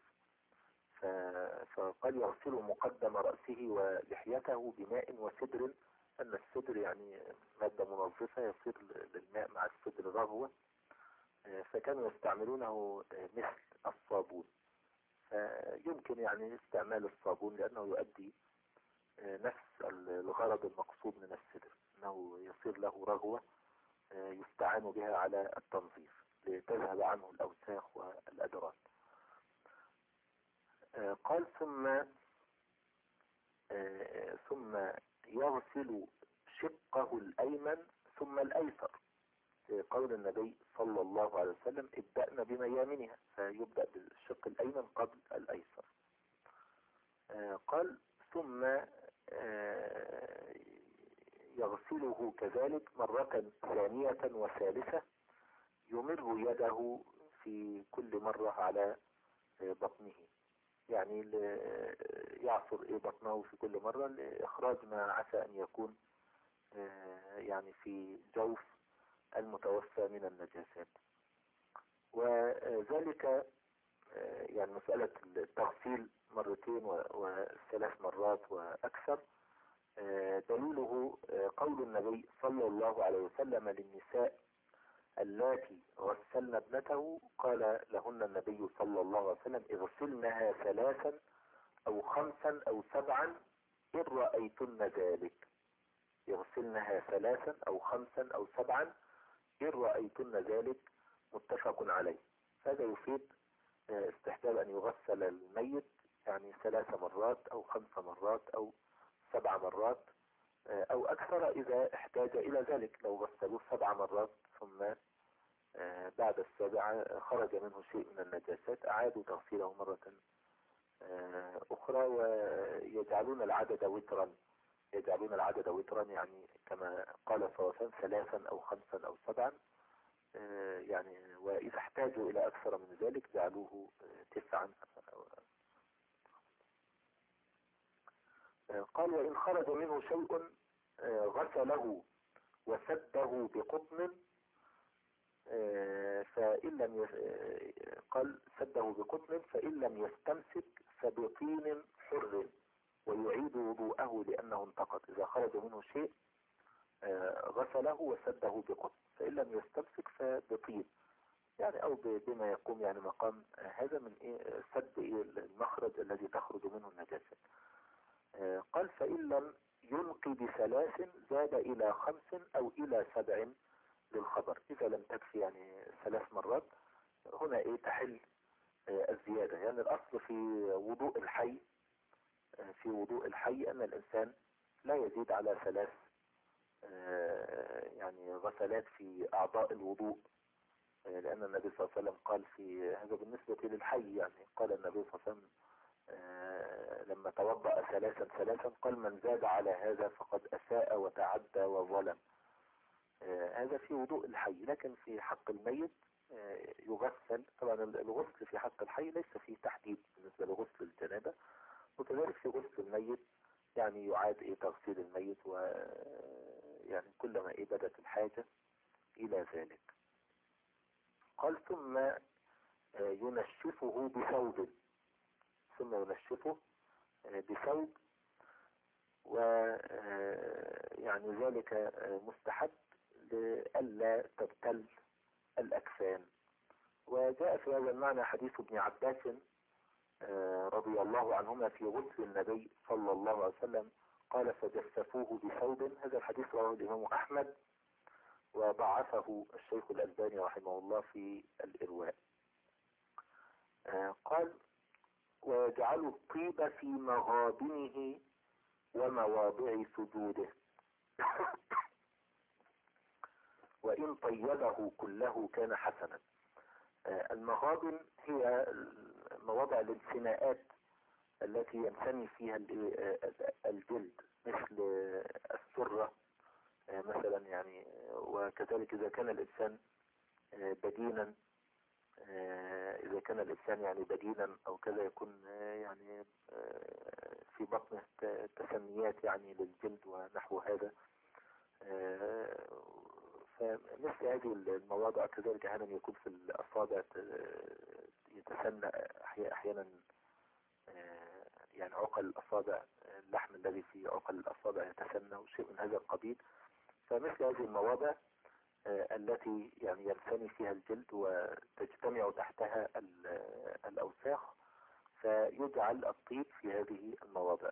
فقال يغسل مقدم رأسه ولحيته بماء وسدر، أن السدر يعني مادة منظفة يصير للماء مع السدر رغوة، فكانوا يستعملونه مثل الصابون. فيمكن يعني استعمال الصابون لأنه يؤدي نفس الغرض المقصود من السدر، أنه يصير له رغوة يستعان بها على التنظيف لتذهب عنه الأوساخ والأدران. قال ثم يغسل شقه الأيمن ثم الأيسر. قول النبي صلى الله عليه وسلم ابدأنا بميامنها، فيبدأ بالشق الأيمن قبل الأيسر. قال ثم يغسله كذلك مرة ثانية وثالثة، يمر يده في كل مرة على بطنه، يعني يعصر بطنه في كل مرة لإخراج ما عسى أن يكون يعني في جوف المتوفى من النجاسات. وذلك يعني مسألة التغسيل مرتين وثلاث مرات وأكثر دليله قول النبي صلى الله عليه وسلم للنساء اللاتي غسلن ابنته، قال لهن النبي صلى الله عليه وسلم اغسلنها ثلاثا أو خمسا أو سبعا إن رأيتن ذلك. يغسلنها ثلاثا أو خمسا أو سبعا إن رأيتن ذلك، متفق عليه. هذا يفيد استحباب أن يغسل الميت يعني 3 مرات أو 5 مرات أو 7 مرات أو أكثر إذا احتاج إلى ذلك. لو غسلوه 7 مرات ثم بعد السابعة خرج منه شيء من النجاسات أعادوا تغسيله مرة أخرى، ويجعلون العدد وترا. يعني كما قال صلى الله عليه وسلم 3 أو 5 أو 7 يعني، وإذا احتاجوا إلى أكثر من ذلك جعلوه 9. قال وإن خرج منه شيء غسله وسده بقطن، فإن لم قال سده بقطن فإن لم يستمسك فبطين حر ويعيد وضوءه لأنه انتقض. إذا خرج منه شيء غسله وسده بقطن، فإن لم يستمسك فبطين يعني أو بما يقوم يعني مقام هذا من سد المخرج الذي تخرج منه النجاسة. قال فإن لم ينقي ب3 زاد إلى 5 أو إلى 7 للخبر. إذا لم تكفي يعني 3 مرات هنا تحل الزيادة. يعني الأصل في وضوء الحي أن الإنسان لا يزيد على 3 يعني غسلات في أعضاء الوضوء، لأن النبي صلى الله عليه وسلم قال في هذا بالنسبة للحي، يعني قال النبي صلى الله عليه وسلم لما توضأ 3 قال من زاد على هذا فقد أساء وتعدى وظلم. هذا في وضوء الحي، لكن في حق الميت يغسل. طبعا الغسل في حق الحي ليس فيه تحديد بالنسبة لغسل الجنابة، وكذلك في غسل الميت يعني يعاد تغسيل الميت، و يعني كلما بدت الحاجة إلى ذلك. قال ثم ينشفه بثوب، ثم ينشفه بثوب، ويعني ذلك مستحب لئلا تبتل الأكفان. وجاء في هذا المعنى حديث ابن عباس رضي الله عنهما في غسل النبي صلى الله عليه وسلم، قال فجسفوه بثوب. هذا الحديث رواه الإمام أحمد وضعفه الشيخ الألباني رحمه الله في الإرواء. قال ويجعلوا الطيب في مغابنه ومواضع سجوده وإن طيبه كله كان حسنا. المغابن هي مواضع الانثناءات التي ينثني فيها الجلد، مثل السرة مثلا يعني. وكذلك إذا كان الإنسان بدينا، إذا كان الإنسان يعني بدينا أو كذا، يكون يعني في بطنه تسميات يعني للجلد ونحو هذا. فمثل هذه المواضع كذلك أحيانا يكون في الأصابع يتسنى أحيانا يعني عقل الأصابع، اللحم الذي في عقل الأصابع يتسنى وشيء من هذا القبيل. فمثل هذه المواضع التي يعني ينثني فيها الجلد وتجتمع تحتها الأوساخ، فيجعل الطيب في هذه المواضع.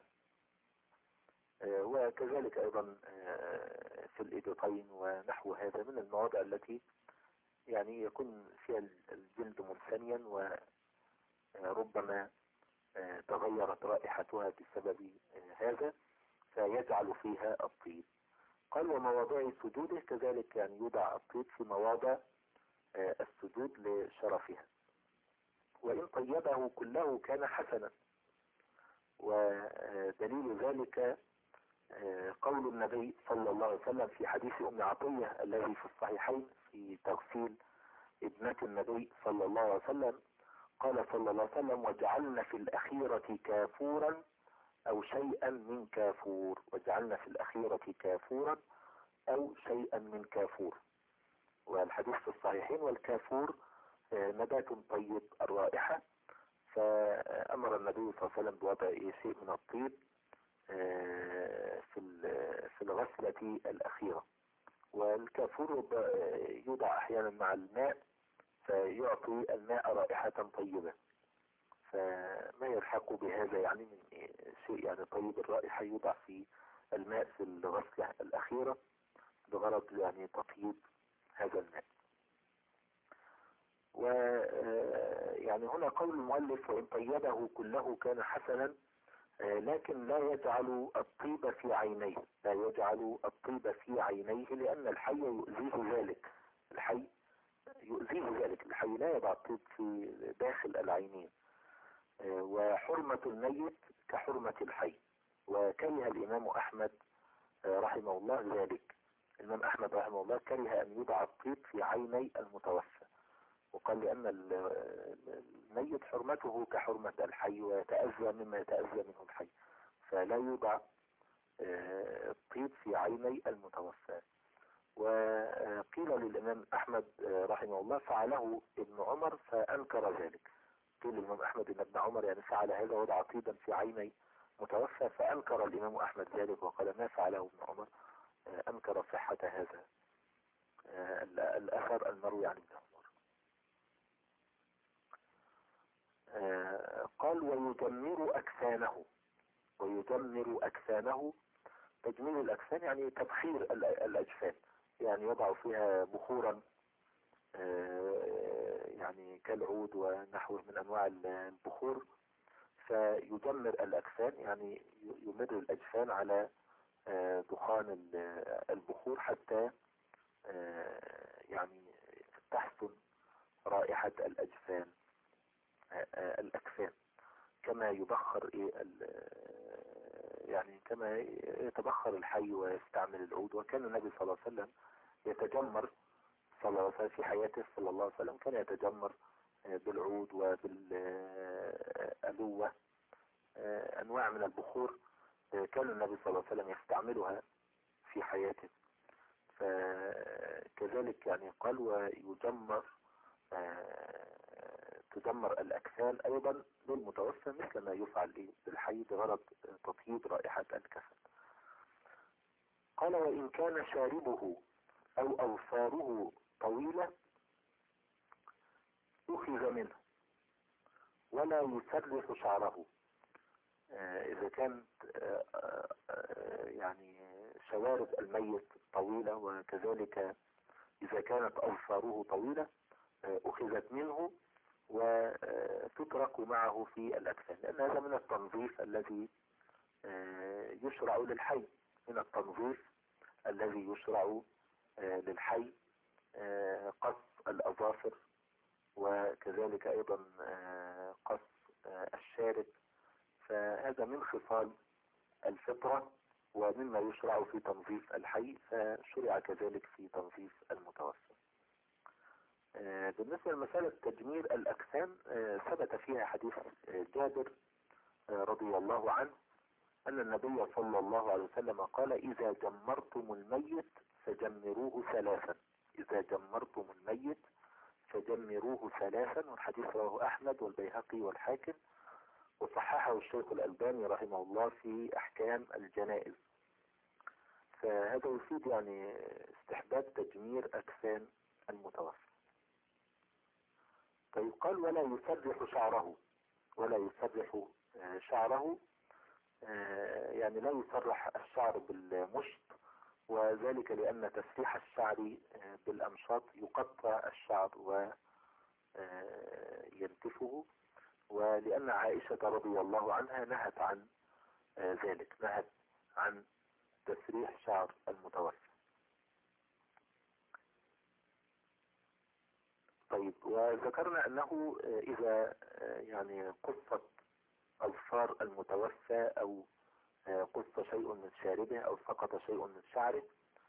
وكذلك أيضا في الإبطين ونحو هذا من المواضع التي يعني يكون فيها الجلد منثنيا وربما تغيرت رائحتها بسبب هذا، فيجعل فيها الطيب. قال ومواضع سجوده كذلك، يعني يوضع الطيب في مواضع السجود لشرفها، وإن طيبه كله كان حسنا. ودليل ذلك قول النبي صلى الله عليه وسلم في حديث أم عطية الذي في الصحيحين في تغسيل ابنة النبي صلى الله عليه وسلم، قال صلى الله عليه وسلم وجعلنا في الأخيرة كافورا أو شيئا من كافور، وجعلنا في الأخيرة كافورا أو شيئا من كافور. والحديث في الصحيحين. والكافور نبات طيب الرائحة، فأمر النبي صلى الله عليه وسلم بوضع شيء من الطيب في الغسلة الأخيرة. والكافور يوضع أحيانا مع الماء فيعطي الماء رائحة طيبة، فما يلحق بهذا يعني من شيء يعني طيب الرائحة يوضع في الماء في الغسلة الأخيرة بغرض يعني تطيب هذا الماء. ويعني هنا قول المؤلف وإن طيبه كله كان حسنا، لكن لا يجعل الطيب في عينيه، لا يجعل الطيب في عينيه، لأن الحي يؤذيه ذلك، الحي يؤذيه ذلك، الحي لا يضع الطيب في داخل العينين. وحرمة الميت كحرمة الحي. وكره الإمام أحمد رحمه الله ذلك. الإمام أحمد رحمه الله كره أن يضع الطيب في عيني المتوفى، وقال لأن الميت حرمته كحرمة الحي ويتأذى مما يتأذى منه الحي، فلا يوضع الطيب في عيني المتوفى. وقيل للإمام أحمد رحمه الله فعله ابن عمر فأنكر ذلك. قيل للإمام أحمد إن ابن عمر يعني فعل هذا، وضع طيبا في عيني متوفى، فأنكر الإمام أحمد ذلك وقال ما فعله ابن عمر، أنكر صحة هذا الأثر المروي عن ابن عمر. قال ويجمر أكفانه. ويجمر أكفانه، تجميل الأكفان يعني تبخير الأجفان، يعني يضع فيها بخورا يعني كالعود ونحوه من أنواع البخور، فيجمر الأكفان يعني يمر الأجفان على دخان البخور حتى يعني تحسن رائحة الأجفان الأكفان، كما يبخر يعني كما يتبخر الحي ويستعمل العود. وكان النبي صلى الله عليه وسلم يتجمر صلى الله عليه وسلم في حياته صلى الله عليه وسلم كان يتجمر بالعود وبالألوة، أنواع من البخور كان النبي صلى الله عليه وسلم يستعملها في حياته. فكذلك يعني قال ويجمر تدمر الأكفان أيضا للمتوفى مثل ما يفعل بالحي بغرض تطيب رائحة الكفن. قال وإن كان شاربه أو أوصاره طويلة أخذ منه ولا يسرح شعره. إذا كانت يعني شوارب الميت طويلة، وكذلك إذا كانت أوصاره طويلة أخذت منه وتترك معه في الأكفان، لأن هذا من التنظيف الذي يشرع للحي، من التنظيف الذي يشرع للحي، قص الأظافر، وكذلك أيضا قص الشارب. فهذا من خصال الفطرة ومما يشرع في تنظيف الحي، فشرع كذلك في تنظيف المتوفى. بالنسبة لمسألة تجمير الأجسام ثبت فيها حديث جابر رضي الله عنه أن النبي صلى الله عليه وسلم قال إذا جمرتم الميت فجمروه ثلاثا. إذا جمرتم الميت فجمروه ثلاثا. والحديث رواه أحمد والبيهقي والحاكم، وصححه الشيخ الألباني رحمه الله في أحكام الجنائز. فهذا يفيد يعني استحباب تجمير أجسام المتوفى. طيب قال ولا يسرح شعره. ولا يسرح شعره يعني لا يسرح الشعر بالمشط، وذلك لأن تسريح الشعر بالأمشاط يقطع الشعر وينتفه، ولأن عائشة رضي الله عنها نهت عن ذلك، نهت عن تسريح شعر المتوفى. طيب وذكرنا أنه إذا يعني قصت أظفار المتوفى أو قص شيء من شاربه أو سقط شيء من شعره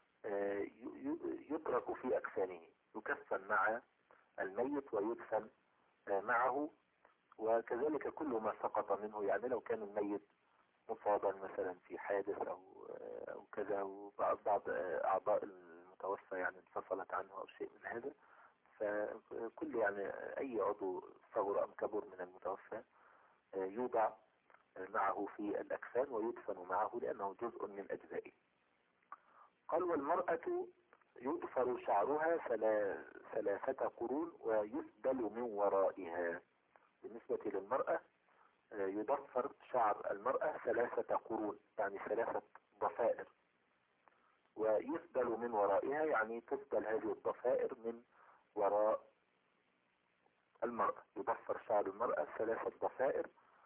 يترك في أكفانه، يكفن مع الميت ويدفن معه. وكذلك كل ما سقط منه، يعني لو كان الميت مصابا مثلا في حادث أو كذا، وبعض أعضاء المتوفى يعني انفصلت عنه أو شيء من هذا، فكل يعني أي عضو صغر أم كبر من المتوفى يوضع معه في الأكفان ويدفن معه لأنه جزء من أجزائه. قال والمرأة يضفر شعرها 3 قرون ويسدل من ورائها. بالنسبة للمرأة يضفر شعر المرأة 3 قرون، يعني 3 ضفائر، ويسدل من ورائها يعني تسدل هذه الضفائر من وراء المرأة. يضفر شعر المرأة 3 ضفائر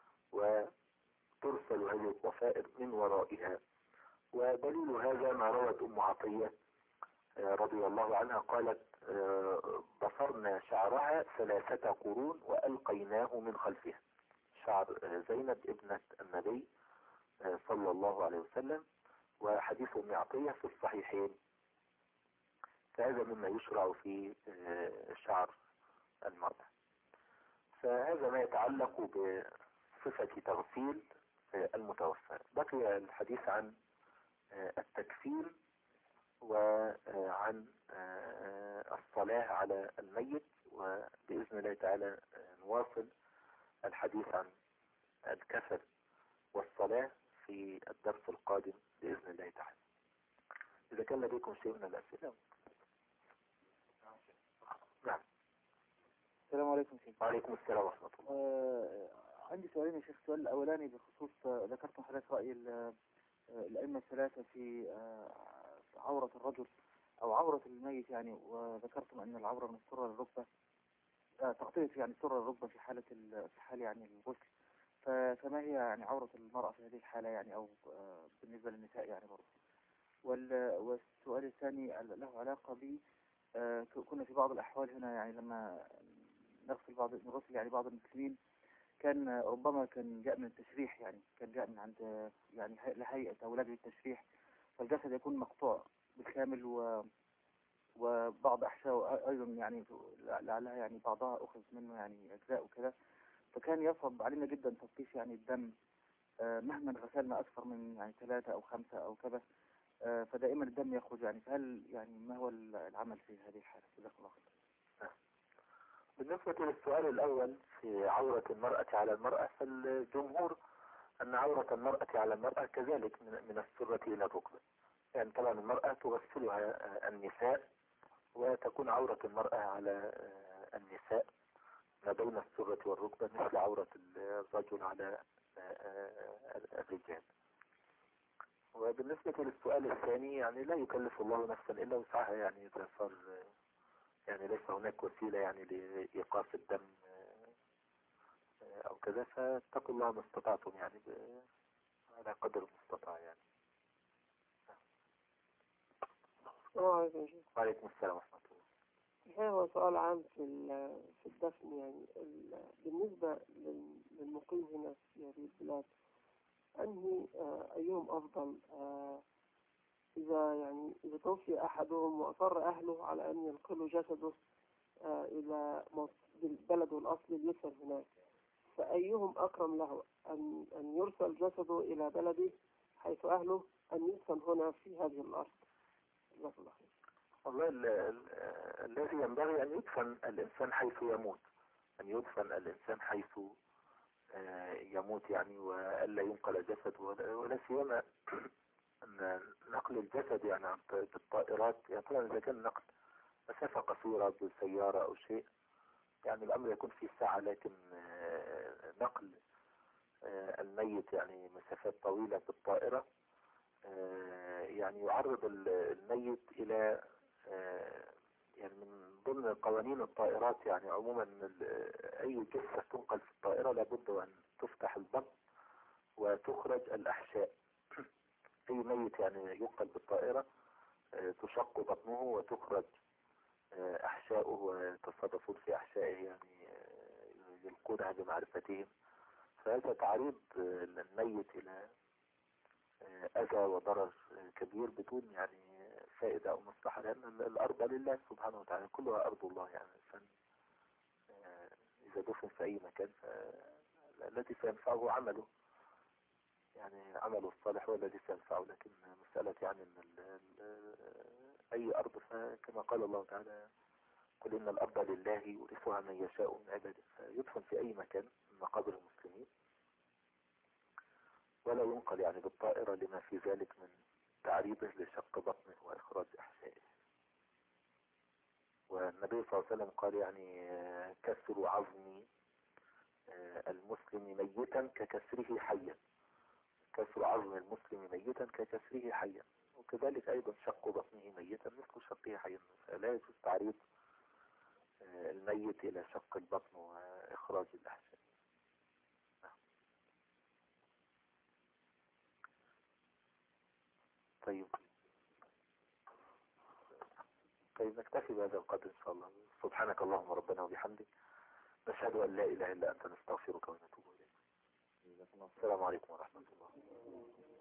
وترسل هذه الضفائر من ورائها. ودليل هذا ما روت أم عطية رضي الله عنها قالت ضفرنا شعرها 3 قرون وألقيناه من خلفها. شعر زينب ابنة النبي صلى الله عليه وسلم، وحديث أم عطية في الصحيحين. فهذا مما يشرع في شعر المرأة. فهذا ما يتعلق بصفة تغسيل المتوفى. بقي الحديث عن التكفين وعن الصلاة على الميت، وبإذن الله تعالى نواصل الحديث عن الكفن والصلاة في الدرس القادم بإذن الله تعالى. إذا كان لديكم شيء من الأسئلة. نعم. السلام عليكم سيدي. وعليكم السلام ورحمة الله. عندي سؤالين يا شيخ. السؤال الأولاني بخصوص ذكرتم حضرتك رأي الأئمة الثلاثة في عورة الرجل أو عورة الميت يعني، وذكرتم أن العورة من السرة للركبة، تغطية يعني السرة للركبة في حال يعني الغسل. فما هي يعني عورة المرأة في هذه الحالة يعني، أو بالنسبة للنساء يعني برضه. والسؤال الثاني له علاقة ب كنا في بعض الأحوال هنا يعني لما نغسل يعني بعض المسلمين، كان ربما كان جاء من التشريح، يعني كان جاء من عند يعني لهيئة أو لجنة التشريح، فالجسد يكون مقطوع بالكامل وبعض أحشائه أيضا يعني لعلها يعني بعضها أخذ منه يعني أجزاء وكده، فكان يصعب علينا جدا تفتيش يعني الدم مهما غسلنا أكثر من يعني 3 أو 5 أو كذا، فدائما الدم يخرج يعني. فهل يعني ما هو العمل في هذه الحالة؟ جزاك الله خير. بالنسبة للسؤال الأول في عورة المرأة على المرأة، فالجمهور أن عورة المرأة على المرأة كذلك من السرة إلى الركبة. يعني طبعا المرأة تغسلها النساء، وتكون عورة المرأة على النساء ما بين السرة والركبة مثل عورة الرجل على الرجال. وبالنسبة للسؤال الثاني، يعني لا يكلف الله نفسا إلا وسعها، يعني إذا صار يعني ليس هناك وسيلة يعني لإيقاف الدم أو كذا، فاتقوا الله ما استطعتم يعني على قدر المستطاع يعني. السلام عليكم يا شيخ. وعليكم السلام ورحمة الله. الحقيقة هو سؤال عام في الدفن، يعني بالنسبة للمقيم هنا في هذه البلاد، أنهي أيهم أفضل؟ إذا توفي أحدهم وأصر أهله على أن ينقلوا جسده إلى بلده الأصلي ليدفن هناك، فأيهم أكرم له، أن يرسل جسده إلى بلده حيث أهله، أن يدفن هنا في هذه الأرض؟ جزاك الله خير. والله الذي ينبغي أن يدفن الإنسان حيث يموت، أن يدفن الإنسان حيث يموت يعني، وألا ينقل جسد، ولا سيما أن نقل الجسد يعني بالطائرات، يعني طبعا إذا كان نقل مسافة قصيرة بسيارة أو شيء يعني الأمر يكون فيه ساعة، لكن نقل الميت يعني مسافات طويلة بالطائرة يعني يعرض الميت إلى يعني من ضمن قوانين الطائرات يعني عموما أي جثة تنقل في الطائرة لابد أن تفتح البطن وتخرج الأحشاء. أي ميت يعني ينقل بالطائرة تشق بطنه وتخرج أحشاؤه، ويتصرفون في أحشائه يعني يلقونها بمعرفتهم. فهذا تعريض الميت إلى أذى وضرر كبير بدون يعني فائدة أو مصلحة، لأن الأرض لله سبحانه وتعالى، كلها أرض الله يعني. إذا دفن في أي مكان فالذي سينفعه عمله، يعني عمله الصالح هو الذي سينفعه. لكن مسألة يعني أن أي أرض، فكما قال الله تعالى: قل إن الأرض لله يورثها من يشاء من عباده. فيدفن في أي مكان من مقابر المسلمين، ولا ينقل يعني بالطائرة لما في ذلك من تعريضه لشق بطنه وإخراج أحشائه. والنبي صلى الله عليه وسلم قال يعني كسر عظم المسلم ميتا ككسره حيا، كسر عظم المسلم ميتا ككسره حيا، وكذلك أيضا شق بطنه ميتا مثل شقه حيا. فلا يجوز تعريض الميت إلى شق البطن وإخراج الأحشاء. طيب نكتفي بهذا القدر إن شاء الله. سبحانك اللهم ربنا وبحمدك، نشهد أن لا إله إلا أنت، نستغفرك ونتوب إليك. السلام عليكم ورحمة الله.